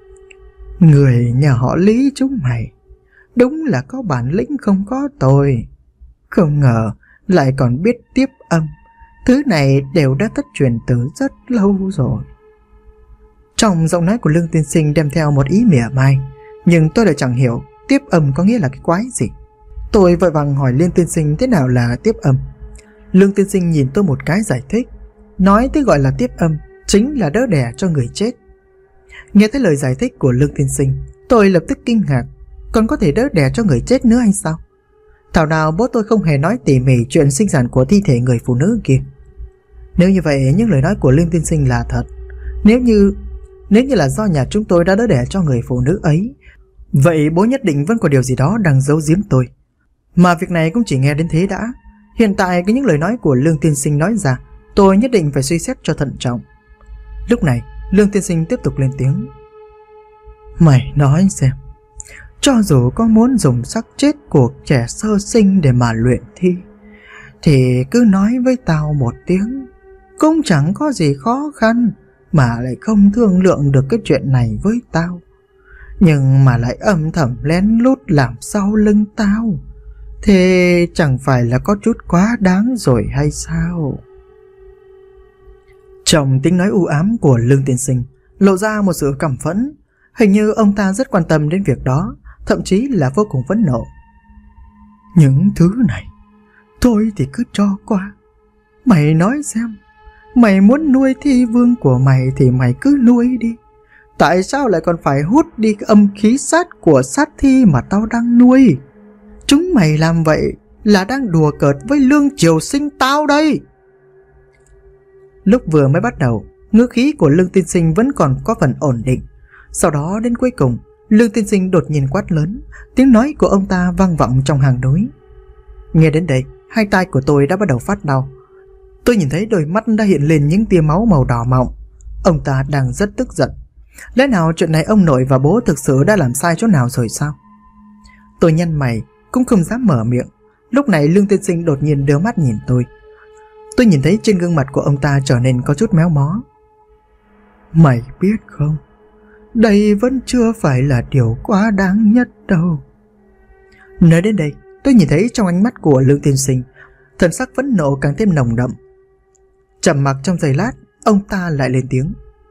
A: Người nhà họ Lý chúng mày đúng là có bản lĩnh không có tôi. Không ngờ lại còn biết tiếp âm. Thứ này đều đã thất truyền từ rất lâu rồi. Trong giọng nói của Lương Tiên Sinh đem theo một ý mỉa mai, nhưng tôi lại chẳng hiểu tiếp âm có nghĩa là cái quái gì. Tôi vội vàng hỏi Lương Tiên Sinh thế nào là tiếp âm. Lương Tiên Sinh nhìn tôi một cái giải thích. nói tới gọi là tiếp âm chính là đỡ đẻ cho người chết. Nghe thấy lời giải thích của Lương Tiên Sinh, tôi lập tức kinh ngạc. Còn có thể đỡ đẻ cho người chết nữa hay sao? Thảo nào bố tôi không hề nói tỉ mỉ chuyện sinh sản của thi thể người phụ nữ kia. Nếu như vậy, những lời nói của Lương Tiên Sinh là thật. Nếu như là do nhà chúng tôi đã đỡ đẻ cho người phụ nữ ấy, vậy bố nhất định vẫn có điều gì đó đang giấu giếm tôi. Mà việc này cũng chỉ nghe đến thế đã. Hiện tại cái những lời nói của Lương Tiên Sinh nói ra, tôi nhất định phải suy xét cho thận trọng. Lúc này Lương Tiên Sinh tiếp tục lên tiếng. Mày nói xem, cho dù có muốn dùng xác chết của trẻ sơ sinh để mà luyện thi, thì cứ nói với tao một tiếng, cũng chẳng có gì khó khăn, mà lại không thương lượng được cái chuyện này với tao, nhưng mà lại âm thầm lén lút làm sau lưng tao, thế chẳng phải là có chút quá đáng rồi hay sao? Trong tiếng nói u ám của Lương Tiên Sinh lộ ra một sự căm phẫn. Hình như ông ta rất quan tâm đến việc đó, thậm chí là vô cùng phẫn nộ. Những thứ này thôi thì cứ cho qua. Mày nói xem, mày muốn nuôi thi vương của mày thì mày cứ nuôi đi. Tại sao lại còn phải hút đi cái âm khí sát của sát thi mà tao đang nuôi? Chúng mày làm vậy là đang đùa cợt với Lương Triều Sinh tao đây. Lúc vừa mới bắt đầu, ngữ khí của Lương Tiên Sinh vẫn còn có phần ổn định. Sau đó đến cuối cùng, Lương Tiên Sinh đột nhiên quát lớn. Tiếng nói của ông ta vang vọng trong hàng núi. Nghe đến đây, hai tai của tôi đã bắt đầu phát đau. Tôi nhìn thấy đôi mắt đã hiện lên những tia máu màu đỏ mọng. Ông ta đang rất tức giận. Lẽ nào chuyện này ông nội và bố thực sự đã làm sai chỗ nào rồi sao? Tôi nhăn mày, cũng không dám mở miệng. Lúc này Lương Tiên Sinh đột nhiên đưa mắt nhìn tôi. Tôi nhìn thấy trên gương mặt của ông ta trở nên có chút méo mó. Mày biết không, đây vẫn chưa phải là điều quá đáng nhất đâu. Nói đến đây, tôi nhìn thấy trong ánh mắt của Lương Tiên Sinh, thần sắc phẫn nộ càng thêm nồng đậm. Trầm mặc trong giây lát, ông ta lại lên tiếng.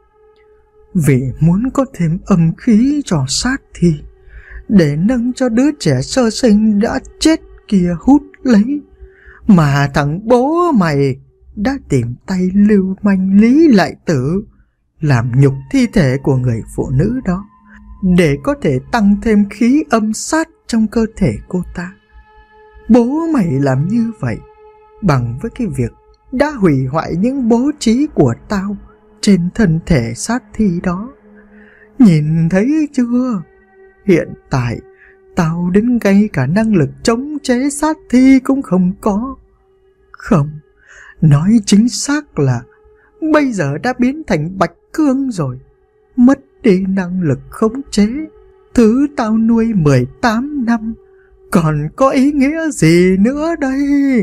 A: Vì muốn có thêm âm khí cho sát thi, để nâng cho đứa trẻ sơ sinh đã chết kia hút lấy, mà thằng bố mày đã tìm tay lưu manh Lý Lại Tử làm nhục thi thể của người phụ nữ đó, để có thể tăng thêm khí âm sát trong cơ thể cô ta. Bố mày làm như vậy bằng với cái việc đã hủy hoại những bố trí của tao trên thân thể sát thi đó. Nhìn thấy chưa? Hiện tại tao đến ngay cả năng lực chống chế sát thi cũng không có. Không, nói chính xác là bây giờ đã biến thành bạch cương rồi, mất đi năng lực khống chế. Thứ tao nuôi 18 năm còn có ý nghĩa gì nữa đây?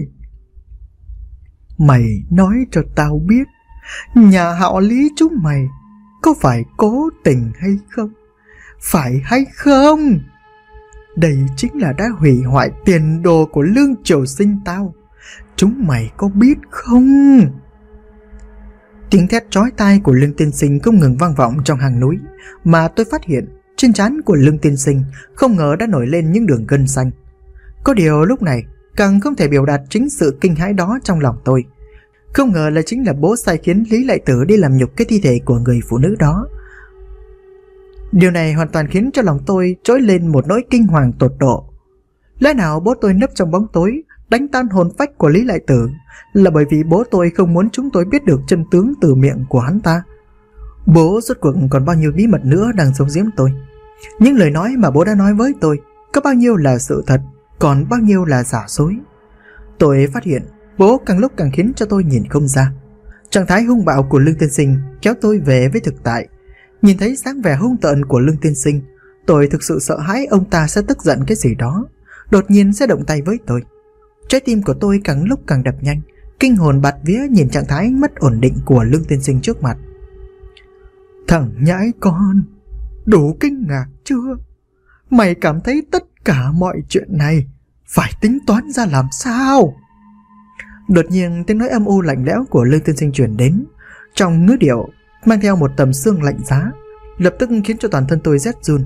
A: Mày nói cho tao biết, nhà họ Lý chúng mày có phải cố tình hay không? Phải hay không? Đây chính là đã hủy hoại tiền đồ của Lương Triều Sinh tao. Chúng mày có biết không? Tiếng thét chói tai của Lương Tiên Sinh không ngừng vang vọng trong hàng núi, mà tôi phát hiện trên trán của Lương Tiên Sinh không ngờ đã nổi lên những đường gân xanh. Có điều lúc này càng không thể biểu đạt chính sự kinh hãi đó trong lòng tôi. Không ngờ là chính là bố sai khiến Lý Lại Tử đi làm nhục cái thi thể của người phụ nữ đó. Điều này hoàn toàn khiến cho lòng tôi trỗi lên một nỗi kinh hoàng tột độ. Lẽ nào bố tôi nấp trong bóng tối đánh tan hồn phách của Lý Lại Tử là bởi vì bố tôi không muốn chúng tôi biết được chân tướng từ miệng của hắn ta? Bố rốt cuộc còn bao nhiêu bí mật nữa đang giấu giếm tôi? Những lời nói mà bố đã nói với tôi có bao nhiêu là sự thật, còn bao nhiêu là giả dối? Tôi phát hiện bố càng lúc càng khiến cho tôi nhìn không ra. Trạng thái hung bạo của Lương Tiên Sinh kéo tôi về với thực tại. Nhìn thấy dáng vẻ hung tợn của Lương Tiên Sinh, tôi thực sự sợ hãi ông ta sẽ tức giận cái gì đó, đột nhiên sẽ động tay với tôi. Trái tim của tôi càng lúc càng đập nhanh, kinh hồn bạt vía nhìn trạng thái mất ổn định của Lương Tiên Sinh trước mặt. Thằng nhãi con, đủ kinh ngạc chưa? Mày cảm thấy tất cả mọi chuyện này phải tính toán ra làm sao? Đột nhiên tiếng nói âm u lạnh lẽo của Lương Tiên Sinh truyền đến, trong ngữ điệu mang theo một tầm xương lạnh giá, lập tức khiến cho toàn thân tôi rét run.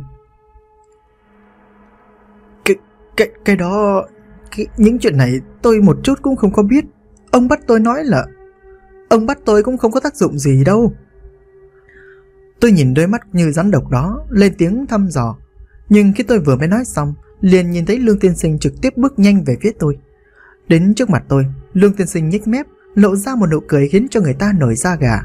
A: Cái đó, những chuyện này tôi một chút cũng không có biết. Ông bắt tôi nói là Ông bắt tôi cũng không có tác dụng gì đâu. Tôi nhìn đôi mắt như rắn độc đó, lên tiếng thăm dò. Nhưng khi tôi vừa mới nói xong, liền nhìn thấy Lương Tiên Sinh trực tiếp bước nhanh về phía tôi. Đến trước mặt tôi, Lương Tiên Sinh nhếch mép, lộ ra một nụ cười khiến cho người ta nổi da gà.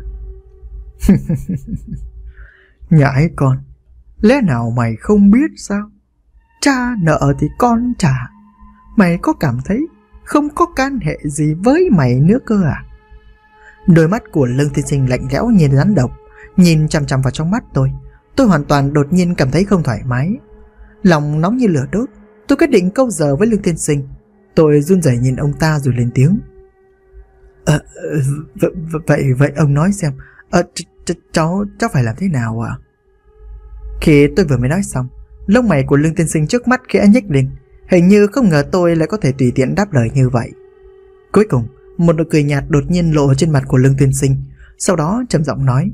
A: Nhãi con, lẽ nào mày không biết sao? Cha nợ thì con trả. Mày có cảm thấy không có can hệ gì với mày nữa cơ à? Đôi mắt của Lương Tiên Sinh lạnh lẽo như rắn độc, nhìn chằm chằm vào trong mắt tôi. Tôi hoàn toàn đột nhiên cảm thấy không thoải mái, lòng nóng như lửa đốt. Tôi quyết định câu giờ với Lương Tiên Sinh. Tôi run rẩy nhìn ông ta rồi lên tiếng. Vậy ông nói xem, cháu phải làm thế nào ạ? Khi tôi vừa mới nói xong, lông mày của Lương Tiên Sinh trước mắt khẽ nhếch lên, hình như không ngờ tôi lại có thể tùy tiện đáp lời như vậy. Cuối cùng, một nụ cười nhạt đột nhiên lộ trên mặt của Lương Tiên Sinh, sau đó trầm giọng nói.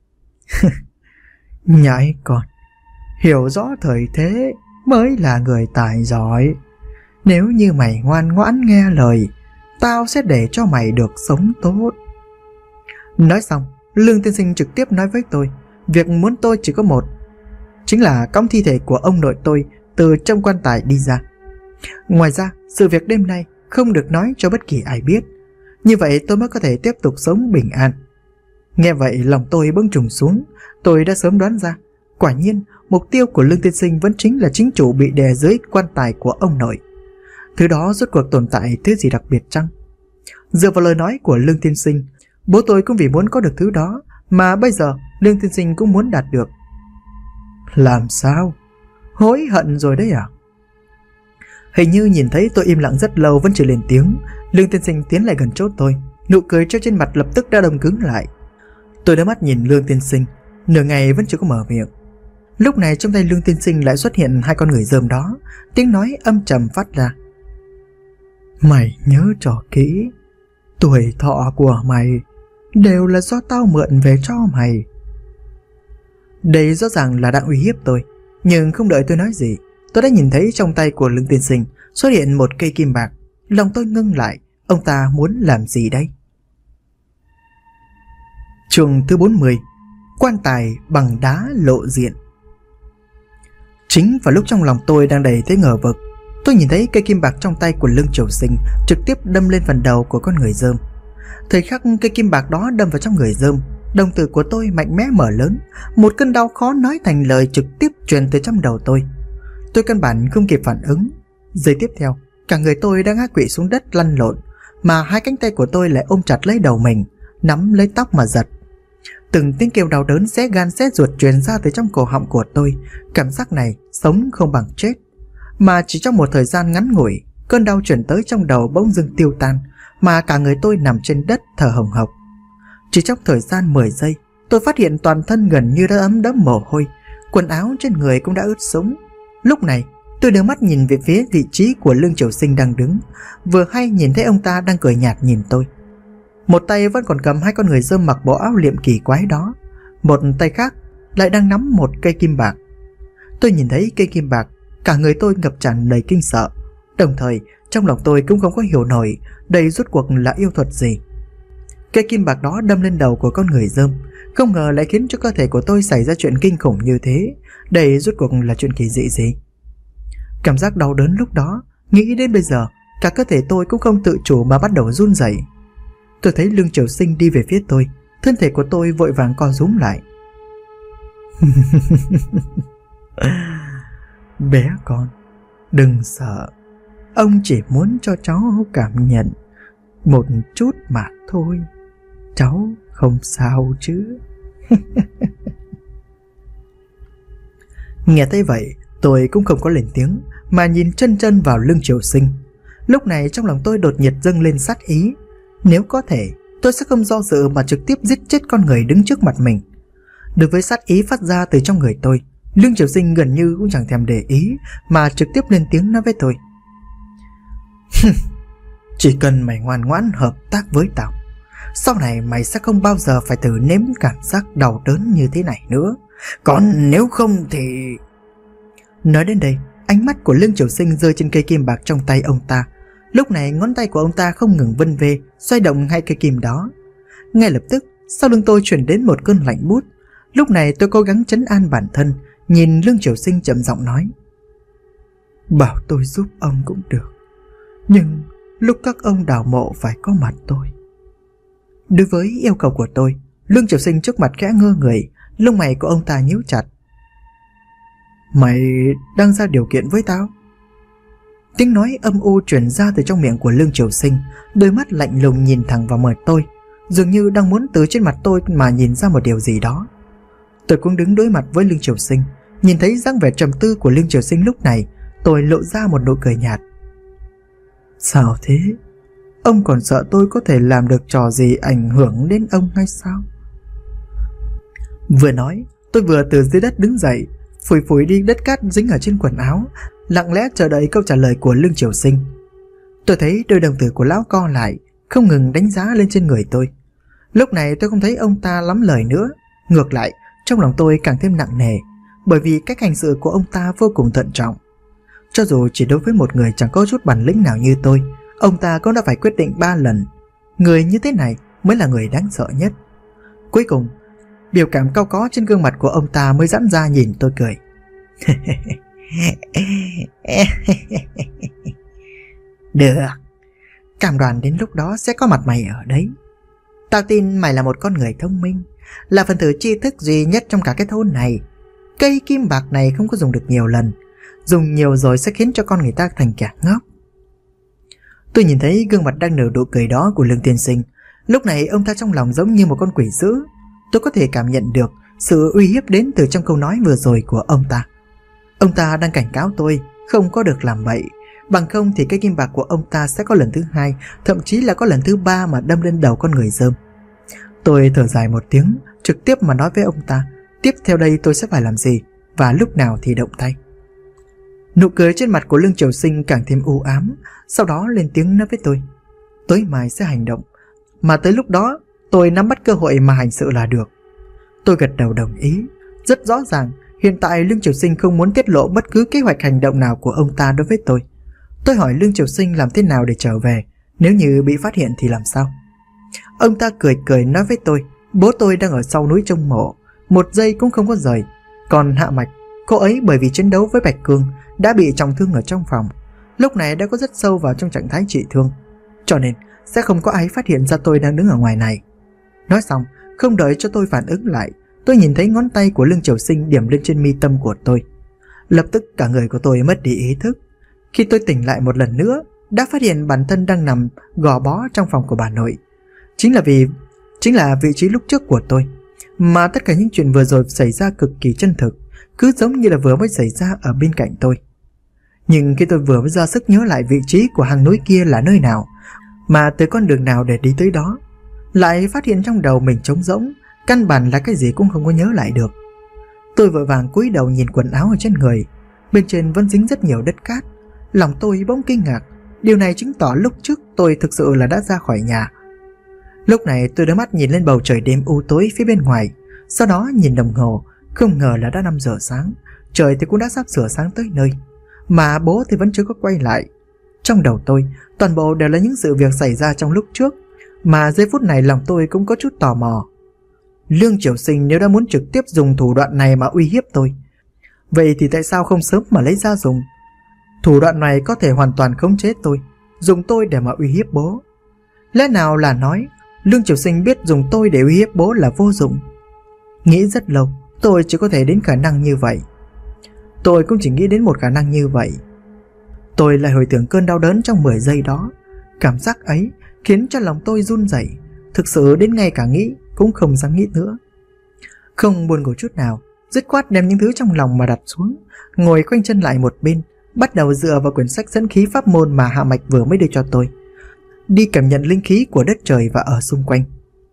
A: Nhãi con, hiểu rõ thời thế mới là người tài giỏi. Nếu như mày ngoan ngoãn nghe lời, tao sẽ để cho mày được sống tốt. Nói xong, Lương Tiên Sinh trực tiếp nói với tôi, việc muốn tôi chỉ có một, chính là cõng thi thể của ông nội tôi từ trong quan tài đi ra. Ngoài ra, sự việc đêm nay không được nói cho bất kỳ ai biết, như vậy tôi mới có thể tiếp tục sống bình an. Nghe vậy lòng tôi bỗng trùng xuống. Tôi đã sớm đoán ra, quả nhiên mục tiêu của Lương Tiên Sinh vẫn chính là chính chủ bị đè dưới quan tài của ông nội. Thứ đó rốt cuộc tồn tại thứ gì đặc biệt chăng? Dựa vào lời nói của Lương Tiên Sinh, bố tôi cũng vì muốn có được thứ đó mà bây giờ Lương Tiên Sinh cũng muốn đạt được. Làm sao? Hối hận rồi đấy à? Hình như nhìn thấy tôi im lặng rất lâu vẫn chưa lên tiếng, Lương Tiên Sinh tiến lại gần chốt tôi. Nụ cười treo trên mặt lập tức đã đông cứng lại. Tôi đưa mắt nhìn Lương Tiên Sinh, nửa ngày vẫn chưa có mở miệng. Lúc này trong tay Lương Tiên Sinh lại xuất hiện hai con người rơm đó, tiếng nói âm trầm phát ra. Mày nhớ cho kỹ, tuổi thọ của mày đều là do tao mượn về cho mày. Đây rõ ràng là đang uy hiếp tôi, nhưng không đợi tôi nói gì, tôi đã nhìn thấy trong tay của Lương Tiên Sinh xuất hiện một cây kim bạc. Lòng tôi ngưng lại, ông ta muốn làm gì đây? Chương thứ 40, quan tài bằng đá lộ diện. Chính vào lúc trong lòng tôi đang đầy thấy ngờ vực, tôi nhìn thấy cây kim bạc trong tay của Lương Triều Sinh trực tiếp đâm lên phần đầu của con người rơm. Thời khắc cây kim bạc đó đâm vào trong người rơm, đồng tử của tôi mạnh mẽ mở lớn, một cơn đau khó nói thành lời trực tiếp truyền tới trong đầu tôi. Tôi căn bản không kịp phản ứng. Giây tiếp theo, cả người tôi đã ngã quỵ xuống đất lăn lộn, mà hai cánh tay của tôi lại ôm chặt lấy đầu mình, nắm lấy tóc mà giật. Từng tiếng kêu đau đớn xé gan xé ruột truyền ra từ trong cổ họng của tôi. Cảm giác này sống không bằng chết. Mà chỉ trong một thời gian ngắn ngủi, cơn đau chuyển tới trong đầu bỗng dưng tiêu tan, mà cả người tôi nằm trên đất thở hồng hộc. Chỉ trong thời gian 10 giây, tôi phát hiện toàn thân gần như đã ấm đẫm mồ hôi, quần áo trên người cũng đã ướt sũng. Lúc này tôi đưa mắt nhìn về phía vị trí của Lương Triều Sinh đang đứng, vừa hay nhìn thấy ông ta đang cười nhạt nhìn tôi. Một tay vẫn còn cầm hai con người rơm mặc bộ áo liệm kỳ quái đó, một tay khác lại đang nắm một cây kim bạc. Tôi nhìn thấy cây kim bạc, cả người tôi ngập tràn đầy kinh sợ, đồng thời trong lòng tôi cũng không có hiểu nổi đây rốt cuộc là yêu thuật gì. Cây kim bạc đó đâm lên đầu của con người rơm, không ngờ lại khiến cho cơ thể của tôi xảy ra chuyện kinh khủng như thế. Đây rốt cuộc là chuyện kỳ dị gì? Cảm giác đau đớn lúc đó, nghĩ đến bây giờ, cả cơ thể tôi cũng không tự chủ mà bắt đầu run rẩy. Tôi thấy Lương Triều Sinh đi về phía tôi, thân thể của tôi vội vàng co rúm lại. Bé con, đừng sợ, ông chỉ muốn cho cháu cảm nhận một chút mà thôi. Cháu không sao chứ? Nghe thấy vậy, tôi cũng không có lên tiếng, mà nhìn chân chân vào Lương Triều Sinh. Lúc này trong lòng tôi đột nhiên dâng lên sát ý. Nếu có thể, tôi sẽ không do dự mà trực tiếp giết chết con người đứng trước mặt mình. Đối với sát ý phát ra từ trong người tôi, Lương Triều Sinh gần như cũng chẳng thèm để ý, mà trực tiếp lên tiếng nói với tôi. Chỉ cần mày ngoan ngoãn hợp tác với tao, sau này mày sẽ không bao giờ phải thử nếm cảm giác đau đớn như thế này nữa. Còn nếu không thì... Nói đến đây, ánh mắt của Lương Triều Sinh rơi trên cây kim bạc trong tay ông ta. Lúc này ngón tay của ông ta không ngừng vân vê, xoay động hai cây kim đó. Ngay lập tức sau lưng tôi truyền đến một cơn lạnh buốt. Lúc này tôi cố gắng trấn an bản thân, nhìn Lương Triều Sinh chậm giọng nói: bảo tôi giúp ông cũng được, nhưng lúc các ông đào mộ phải có mặt tôi. Đối với yêu cầu của tôi, Lương Triều Sinh trước mặt khẽ ngơ người, lông mày của ông ta nhíu chặt. Mày đang ra điều kiện với tao? Tiếng nói âm u truyền ra từ trong miệng của Lương Triều Sinh, đôi mắt lạnh lùng nhìn thẳng vào mặt tôi, dường như đang muốn từ trên mặt tôi mà nhìn ra một điều gì đó. Tôi cũng đứng đối mặt với Lương Triều Sinh, nhìn thấy dáng vẻ trầm tư của Lương Triều Sinh lúc này, tôi lộ ra một nụ cười nhạt. Sao thế? Ông còn sợ tôi có thể làm được trò gì ảnh hưởng đến ông hay sao? Vừa nói, tôi vừa từ dưới đất đứng dậy, phủi phủi đi đất cát dính ở trên quần áo, lặng lẽ chờ đợi câu trả lời của Lương Triều Sinh. Tôi thấy đôi đồng tử của lão co lại, không ngừng đánh giá lên trên người tôi. Lúc này tôi không thấy ông ta lắm lời nữa, ngược lại trong lòng tôi càng thêm nặng nề, bởi vì cách hành sự của ông ta vô cùng thận trọng. Cho dù chỉ đối với một người chẳng có chút bản lĩnh nào như tôi, ông ta cũng đã phải quyết định 3 lần. Người như thế này mới là người đáng sợ nhất. Cuối cùng, biểu cảm cau có trên gương mặt của ông ta mới giãn ra nhìn tôi cười. Được, cam đoan đến lúc đó sẽ có mặt mày ở đấy. Tao tin mày là một con người thông minh, là phần tử tri thức duy nhất trong cả cái thôn này. Cây kim bạc này không có dùng được nhiều lần, dùng nhiều rồi sẽ khiến cho con người ta thành kẻ ngốc. Tôi nhìn thấy gương mặt đang nở nụ cười đó của Lương tiên sinh. Lúc này ông ta trong lòng giống như một con quỷ dữ. Tôi có thể cảm nhận được sự uy hiếp đến từ trong câu nói vừa rồi của ông ta. Ông ta đang cảnh cáo tôi không có được làm bậy, bằng không thì cây kim bạc của ông ta sẽ có lần thứ 2, thậm chí là có lần thứ 3 mà đâm lên đầu con người dơm. Tôi thở dài một tiếng, trực tiếp mà nói với ông ta tiếp theo đây tôi sẽ phải làm gì và lúc nào thì động tay. Nụ cười trên mặt của Lương Triều Sinh càng thêm u ám, sau đó lên tiếng nói với tôi: tối mai sẽ hành động, mà tới lúc đó tôi nắm bắt cơ hội mà hành sự là được. Tôi gật đầu đồng ý. Rất rõ ràng hiện tại Lương Triều Sinh không muốn tiết lộ bất cứ kế hoạch hành động nào của ông ta đối với tôi. Tôi hỏi Lương Triều Sinh làm thế nào để trở về, nếu như bị phát hiện thì làm sao. Ông ta cười cười nói với tôi bố tôi đang ở sau núi trông mộ, một giây cũng không có rời. Còn Hạ Mạch, cô ấy bởi vì chiến đấu với Bạch Cương đã bị trọng thương ở trong phòng, lúc này đã có rất sâu vào trong trạng thái trị thương, cho nên sẽ không có ai phát hiện ra tôi đang đứng ở ngoài này. Nói xong, không đợi cho tôi phản ứng lại, tôi nhìn thấy ngón tay của Lương Triều Sinh điểm lên trên mi tâm của tôi. Lập tức cả người của tôi mất đi ý thức. Khi tôi tỉnh lại một lần nữa, đã phát hiện bản thân đang nằm gò bó trong phòng của bà nội. Chính là vị trí lúc trước của tôi. Mà tất cả những chuyện vừa rồi xảy ra cực kỳ chân thực, cứ giống như là vừa mới xảy ra ở bên cạnh tôi. Nhưng khi tôi vừa mới ra sức nhớ lại vị trí của hang núi kia là nơi nào, mà tới con đường nào để đi tới đó, lại phát hiện trong đầu mình trống rỗng, căn bản là cái gì cũng không có nhớ lại được. Tôi vội vàng cúi đầu nhìn quần áo ở trên người, bên trên vẫn dính rất nhiều đất cát. Lòng tôi bỗng kinh ngạc, điều này chứng tỏ lúc trước tôi thực sự là đã ra khỏi nhà. Lúc này tôi đưa mắt nhìn lên bầu trời đêm u tối phía bên ngoài, sau đó nhìn đồng hồ, không ngờ là đã 5 giờ sáng, trời thì cũng đã sắp sửa sáng tới nơi, mà bố thì vẫn chưa có quay lại. Trong đầu tôi, toàn bộ đều là những sự việc xảy ra trong lúc trước, mà giây phút này lòng tôi cũng có chút tò mò. Lương Triều Sinh nếu đã muốn trực tiếp dùng thủ đoạn này mà uy hiếp tôi, vậy thì tại sao không sớm mà lấy ra dùng? Thủ đoạn này có thể hoàn toàn khống chế tôi, dùng tôi để mà uy hiếp bố. Lẽ nào là nói Lương Triều Sinh biết dùng tôi để uy hiếp bố là vô dụng? Nghĩ rất lâu, tôi chỉ có thể đến khả năng như vậy. Tôi cũng chỉ nghĩ đến một khả năng như vậy. Tôi lại hồi tưởng cơn đau đớn trong 10 giây đó. Cảm giác ấy khiến cho lòng tôi run rẩy, thực sự đến ngay cả nghĩ cũng không dám nghĩ nữa. Không buồn ngủ chút nào, dứt khoát đem những thứ trong lòng mà đặt xuống, ngồi khoanh chân lại một bên, bắt đầu dựa vào quyển sách dẫn khí pháp môn mà Hạ Mạch vừa mới đưa cho tôi, đi cảm nhận linh khí của đất trời và ở xung quanh.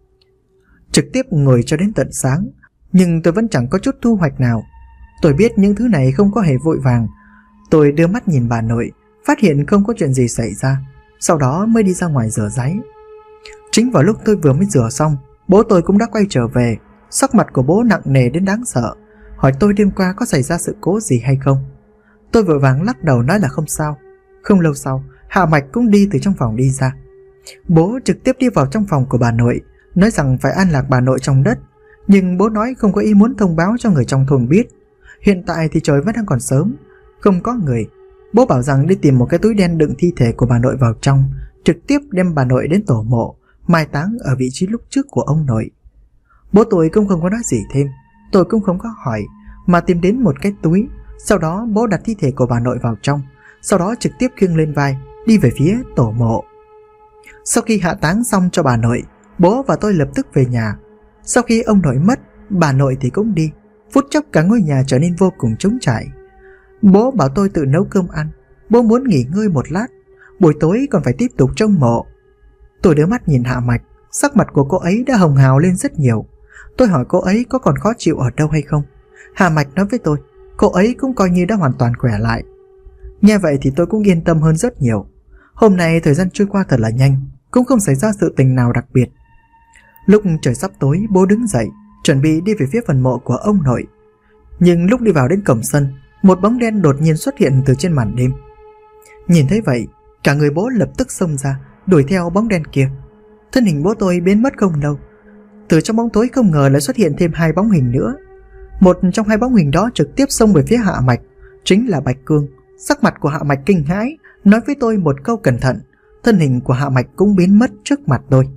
A: Trực tiếp ngồi cho đến tận sáng, nhưng tôi vẫn chẳng có chút thu hoạch nào. Tôi biết những thứ này không có hề vội vàng. Tôi đưa mắt nhìn bà nội, phát hiện không có chuyện gì xảy ra, sau đó mới đi ra ngoài rửa ráy. Chính vào lúc tôi vừa mới rửa xong, bố tôi cũng đã quay trở về. Sắc mặt của bố nặng nề đến đáng sợ, hỏi tôi đêm qua có xảy ra sự cố gì hay không. Tôi vội vàng lắc đầu nói là không sao. Không lâu sau, Hạ Mạch cũng đi từ trong phòng đi ra. Bố trực tiếp đi vào trong phòng của bà nội, nói rằng phải an lạc bà nội trong đất, nhưng bố nói không có ý muốn thông báo cho người trong thôn biết. Hiện tại thì trời vẫn đang còn sớm, không có người. Bố bảo rằng đi tìm một cái túi đen đựng thi thể của bà nội vào trong, trực tiếp đem bà nội đến tổ mộ, mai táng ở vị trí lúc trước của ông nội. Bố tôi cũng không có nói gì thêm, tôi cũng không có hỏi, mà tìm đến một cái túi. Sau đó bố đặt thi thể của bà nội vào trong, sau đó trực tiếp khiêng lên vai, đi về phía tổ mộ. Sau khi hạ táng xong cho bà nội, bố và tôi lập tức về nhà. Sau khi ông nội mất, bà nội thì cũng đi. Phút chốc cả ngôi nhà trở nên vô cùng trống trải. Bố bảo tôi tự nấu cơm ăn. Bố muốn nghỉ ngơi một lát, buổi tối còn phải tiếp tục trông mộ. Tôi đưa mắt nhìn Hạ Mạch, sắc mặt của cô ấy đã hồng hào lên rất nhiều. Tôi hỏi cô ấy có còn khó chịu ở đâu hay không. Hạ Mạch nói với tôi, cô ấy cũng coi như đã hoàn toàn khỏe lại. Nghe vậy thì tôi cũng yên tâm hơn rất nhiều. Hôm nay thời gian trôi qua thật là nhanh, cũng không xảy ra sự tình nào đặc biệt. Lúc trời sắp tối, bố đứng dậy, chuẩn bị đi về phía phần mộ của ông nội. Nhưng lúc đi vào đến cổng sân, một bóng đen đột nhiên xuất hiện từ trên màn đêm. Nhìn thấy vậy, cả người bố lập tức xông ra, đuổi theo bóng đen kia. Thân hình bố tôi biến mất không lâu. Từ trong bóng tối không ngờ lại xuất hiện thêm 2 bóng hình nữa. Một trong 2 bóng hình đó trực tiếp xông về phía Hạ Mạch, chính là Bạch Cương. Sắc mặt của Hạ Mạch kinh hãi, nói với tôi một câu cẩn thận. Thân hình của Hạ Mạch cũng biến mất trước mặt tôi.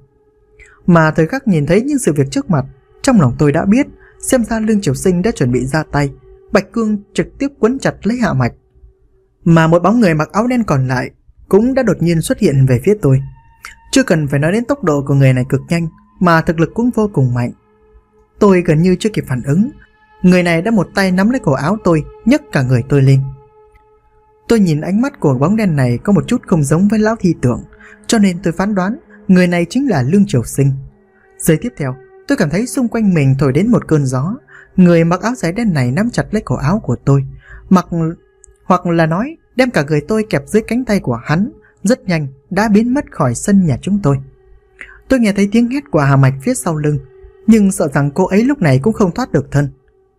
A: Mà thời khắc nhìn thấy những sự việc trước mặt, trong lòng tôi đã biết, xem ra Lương Triều Sinh đã chuẩn bị ra tay. Bạch Cương trực tiếp quấn chặt lấy Hạ Mạch. Mà một bóng người mặc áo đen còn lại cũng đã đột nhiên xuất hiện về phía tôi. Chưa cần phải nói đến tốc độ của người này cực nhanh, mà thực lực cũng vô cùng mạnh. Tôi gần như chưa kịp phản ứng, người này đã một tay nắm lấy cổ áo tôi, nhấc cả người tôi lên. Tôi nhìn ánh mắt của bóng đen này có một chút không giống với lão thi tượng, cho nên tôi phán đoán người này chính là Lương Triều Sinh. Giây tiếp theo, tôi cảm thấy xung quanh mình thổi đến một cơn gió. Người mặc áo dài đen này nắm chặt lấy cổ áo của tôi, hoặc là nói đem cả người tôi kẹp dưới cánh tay của hắn, rất nhanh đã biến mất khỏi sân nhà chúng tôi. Tôi nghe thấy tiếng hét của Hà Mạch phía sau lưng, nhưng sợ rằng cô ấy lúc này cũng không thoát được thân.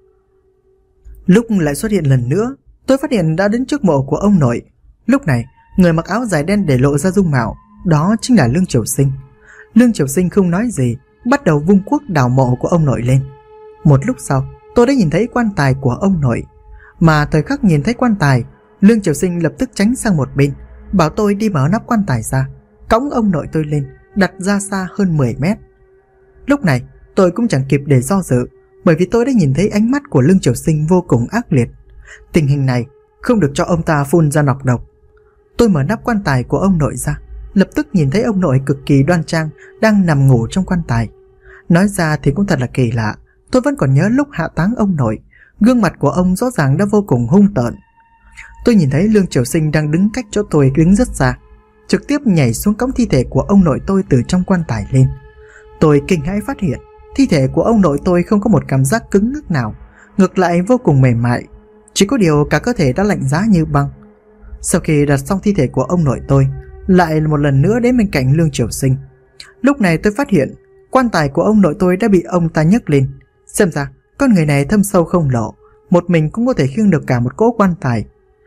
A: Lúc lại xuất hiện lần nữa, tôi phát hiện đã đến trước mộ của ông nội. Lúc này, người mặc áo dài đen để lộ ra dung mạo, đó chính là Lương Triều Sinh. Lương Triều Sinh không nói gì, bắt đầu vung cuốc đào mộ của ông nội lên. Một lúc sau, tôi đã nhìn thấy quan tài của ông nội. Mà thời khắc nhìn thấy quan tài, Lương Triều Sinh lập tức tránh sang một bên, bảo tôi đi mở nắp quan tài ra, cõng ông nội tôi lên, đặt ra xa hơn 10 mét. Lúc này, tôi cũng chẳng kịp để do dự, bởi vì tôi đã nhìn thấy ánh mắt của Lương Triều Sinh vô cùng ác liệt. Tình hình này không được cho ông ta phun ra nọc độc. Tôi mở nắp quan tài của ông nội ra, lập tức nhìn thấy ông nội cực kỳ đoan trang đang nằm ngủ trong quan tài. Nói ra thì cũng thật là kỳ lạ, tôi vẫn còn nhớ lúc hạ táng ông nội, gương mặt của ông rõ ràng đã vô cùng hung tợn. Tôi nhìn thấy Lương Triều Sinh đang đứng cách chỗ tôi đứng rất xa, trực tiếp nhảy xuống cõng thi thể của ông nội tôi từ trong quan tài lên. Tôi kinh hãi phát hiện thi thể của ông nội tôi không có một cảm giác cứng ngắc nào, ngược lại vô cùng mềm mại, chỉ có điều cả cơ thể đã lạnh giá như băng. Sau khi đặt xong thi thể của ông nội tôi, lại một lần nữa đến bên cạnh Lương Triều Sinh. Lúc này tôi phát hiện quan tài của ông nội tôi đã bị ông ta nhấc lên. Xem ra con người này thâm sâu không lộ, một mình cũng có thể khiêng được cả một cỗ quan tài.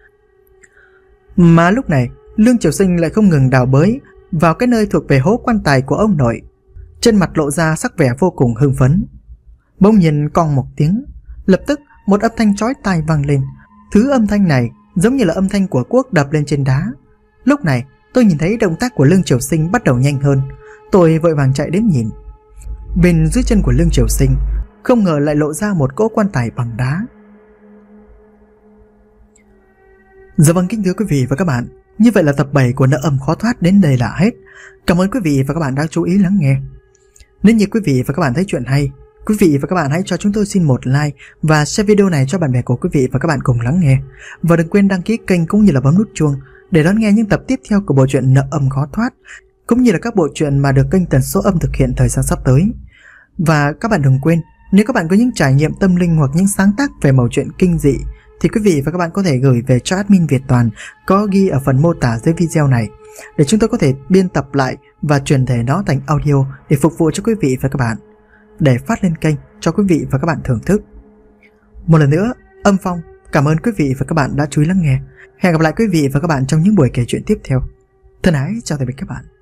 A: Mà lúc này Lương Triều Sinh lại không ngừng đào bới vào cái nơi thuộc về hố quan tài của ông nội, trên mặt lộ ra sắc vẻ vô cùng hưng phấn. Bỗng nhiên cong một tiếng, lập tức một âm thanh chói tai vang lên. Thứ âm thanh này giống như là âm thanh của cuốc đập lên trên đá. Lúc này tôi nhìn thấy động tác của Lương Triều Sinh bắt đầu nhanh hơn. Tôi vội vàng chạy đến nhìn. Bên dưới chân của Lương Triều Sinh không ngờ lại lộ ra một cỗ quan tài bằng đá. Dạ vâng, kính thưa quý vị và các bạn, như vậy là tập 7 của Nợ Âm Khó Thoát đến đây là hết. Cảm ơn quý vị và các bạn đã chú ý lắng nghe. Nếu như quý vị và các bạn thấy chuyện hay, quý vị và các bạn hãy cho chúng tôi xin một like và share video này cho bạn bè của quý vị và các bạn cùng lắng nghe. Và đừng quên đăng ký kênh cũng như là bấm nút chuông để đón nghe những tập tiếp theo của bộ truyện Nợ Âm Khó Thoát, cũng như là các bộ truyện mà được kênh Tần Số Âm thực hiện thời gian sắp tới. Và các bạn đừng quên, nếu các bạn có những trải nghiệm tâm linh hoặc những sáng tác về mẩu chuyện kinh dị thì quý vị và các bạn có thể gửi về cho admin Việt Toàn có ghi ở phần mô tả dưới video này, để chúng tôi có thể biên tập lại và truyền thể nó thành audio để phục vụ cho quý vị và các bạn, để phát lên kênh cho quý vị và các bạn thưởng thức. Một lần nữa, Âm Phong cảm ơn quý vị và các bạn đã chú ý lắng nghe. Hẹn gặp lại quý vị và các bạn trong những buổi kể chuyện tiếp theo. Thân ái chào tạm biệt các bạn.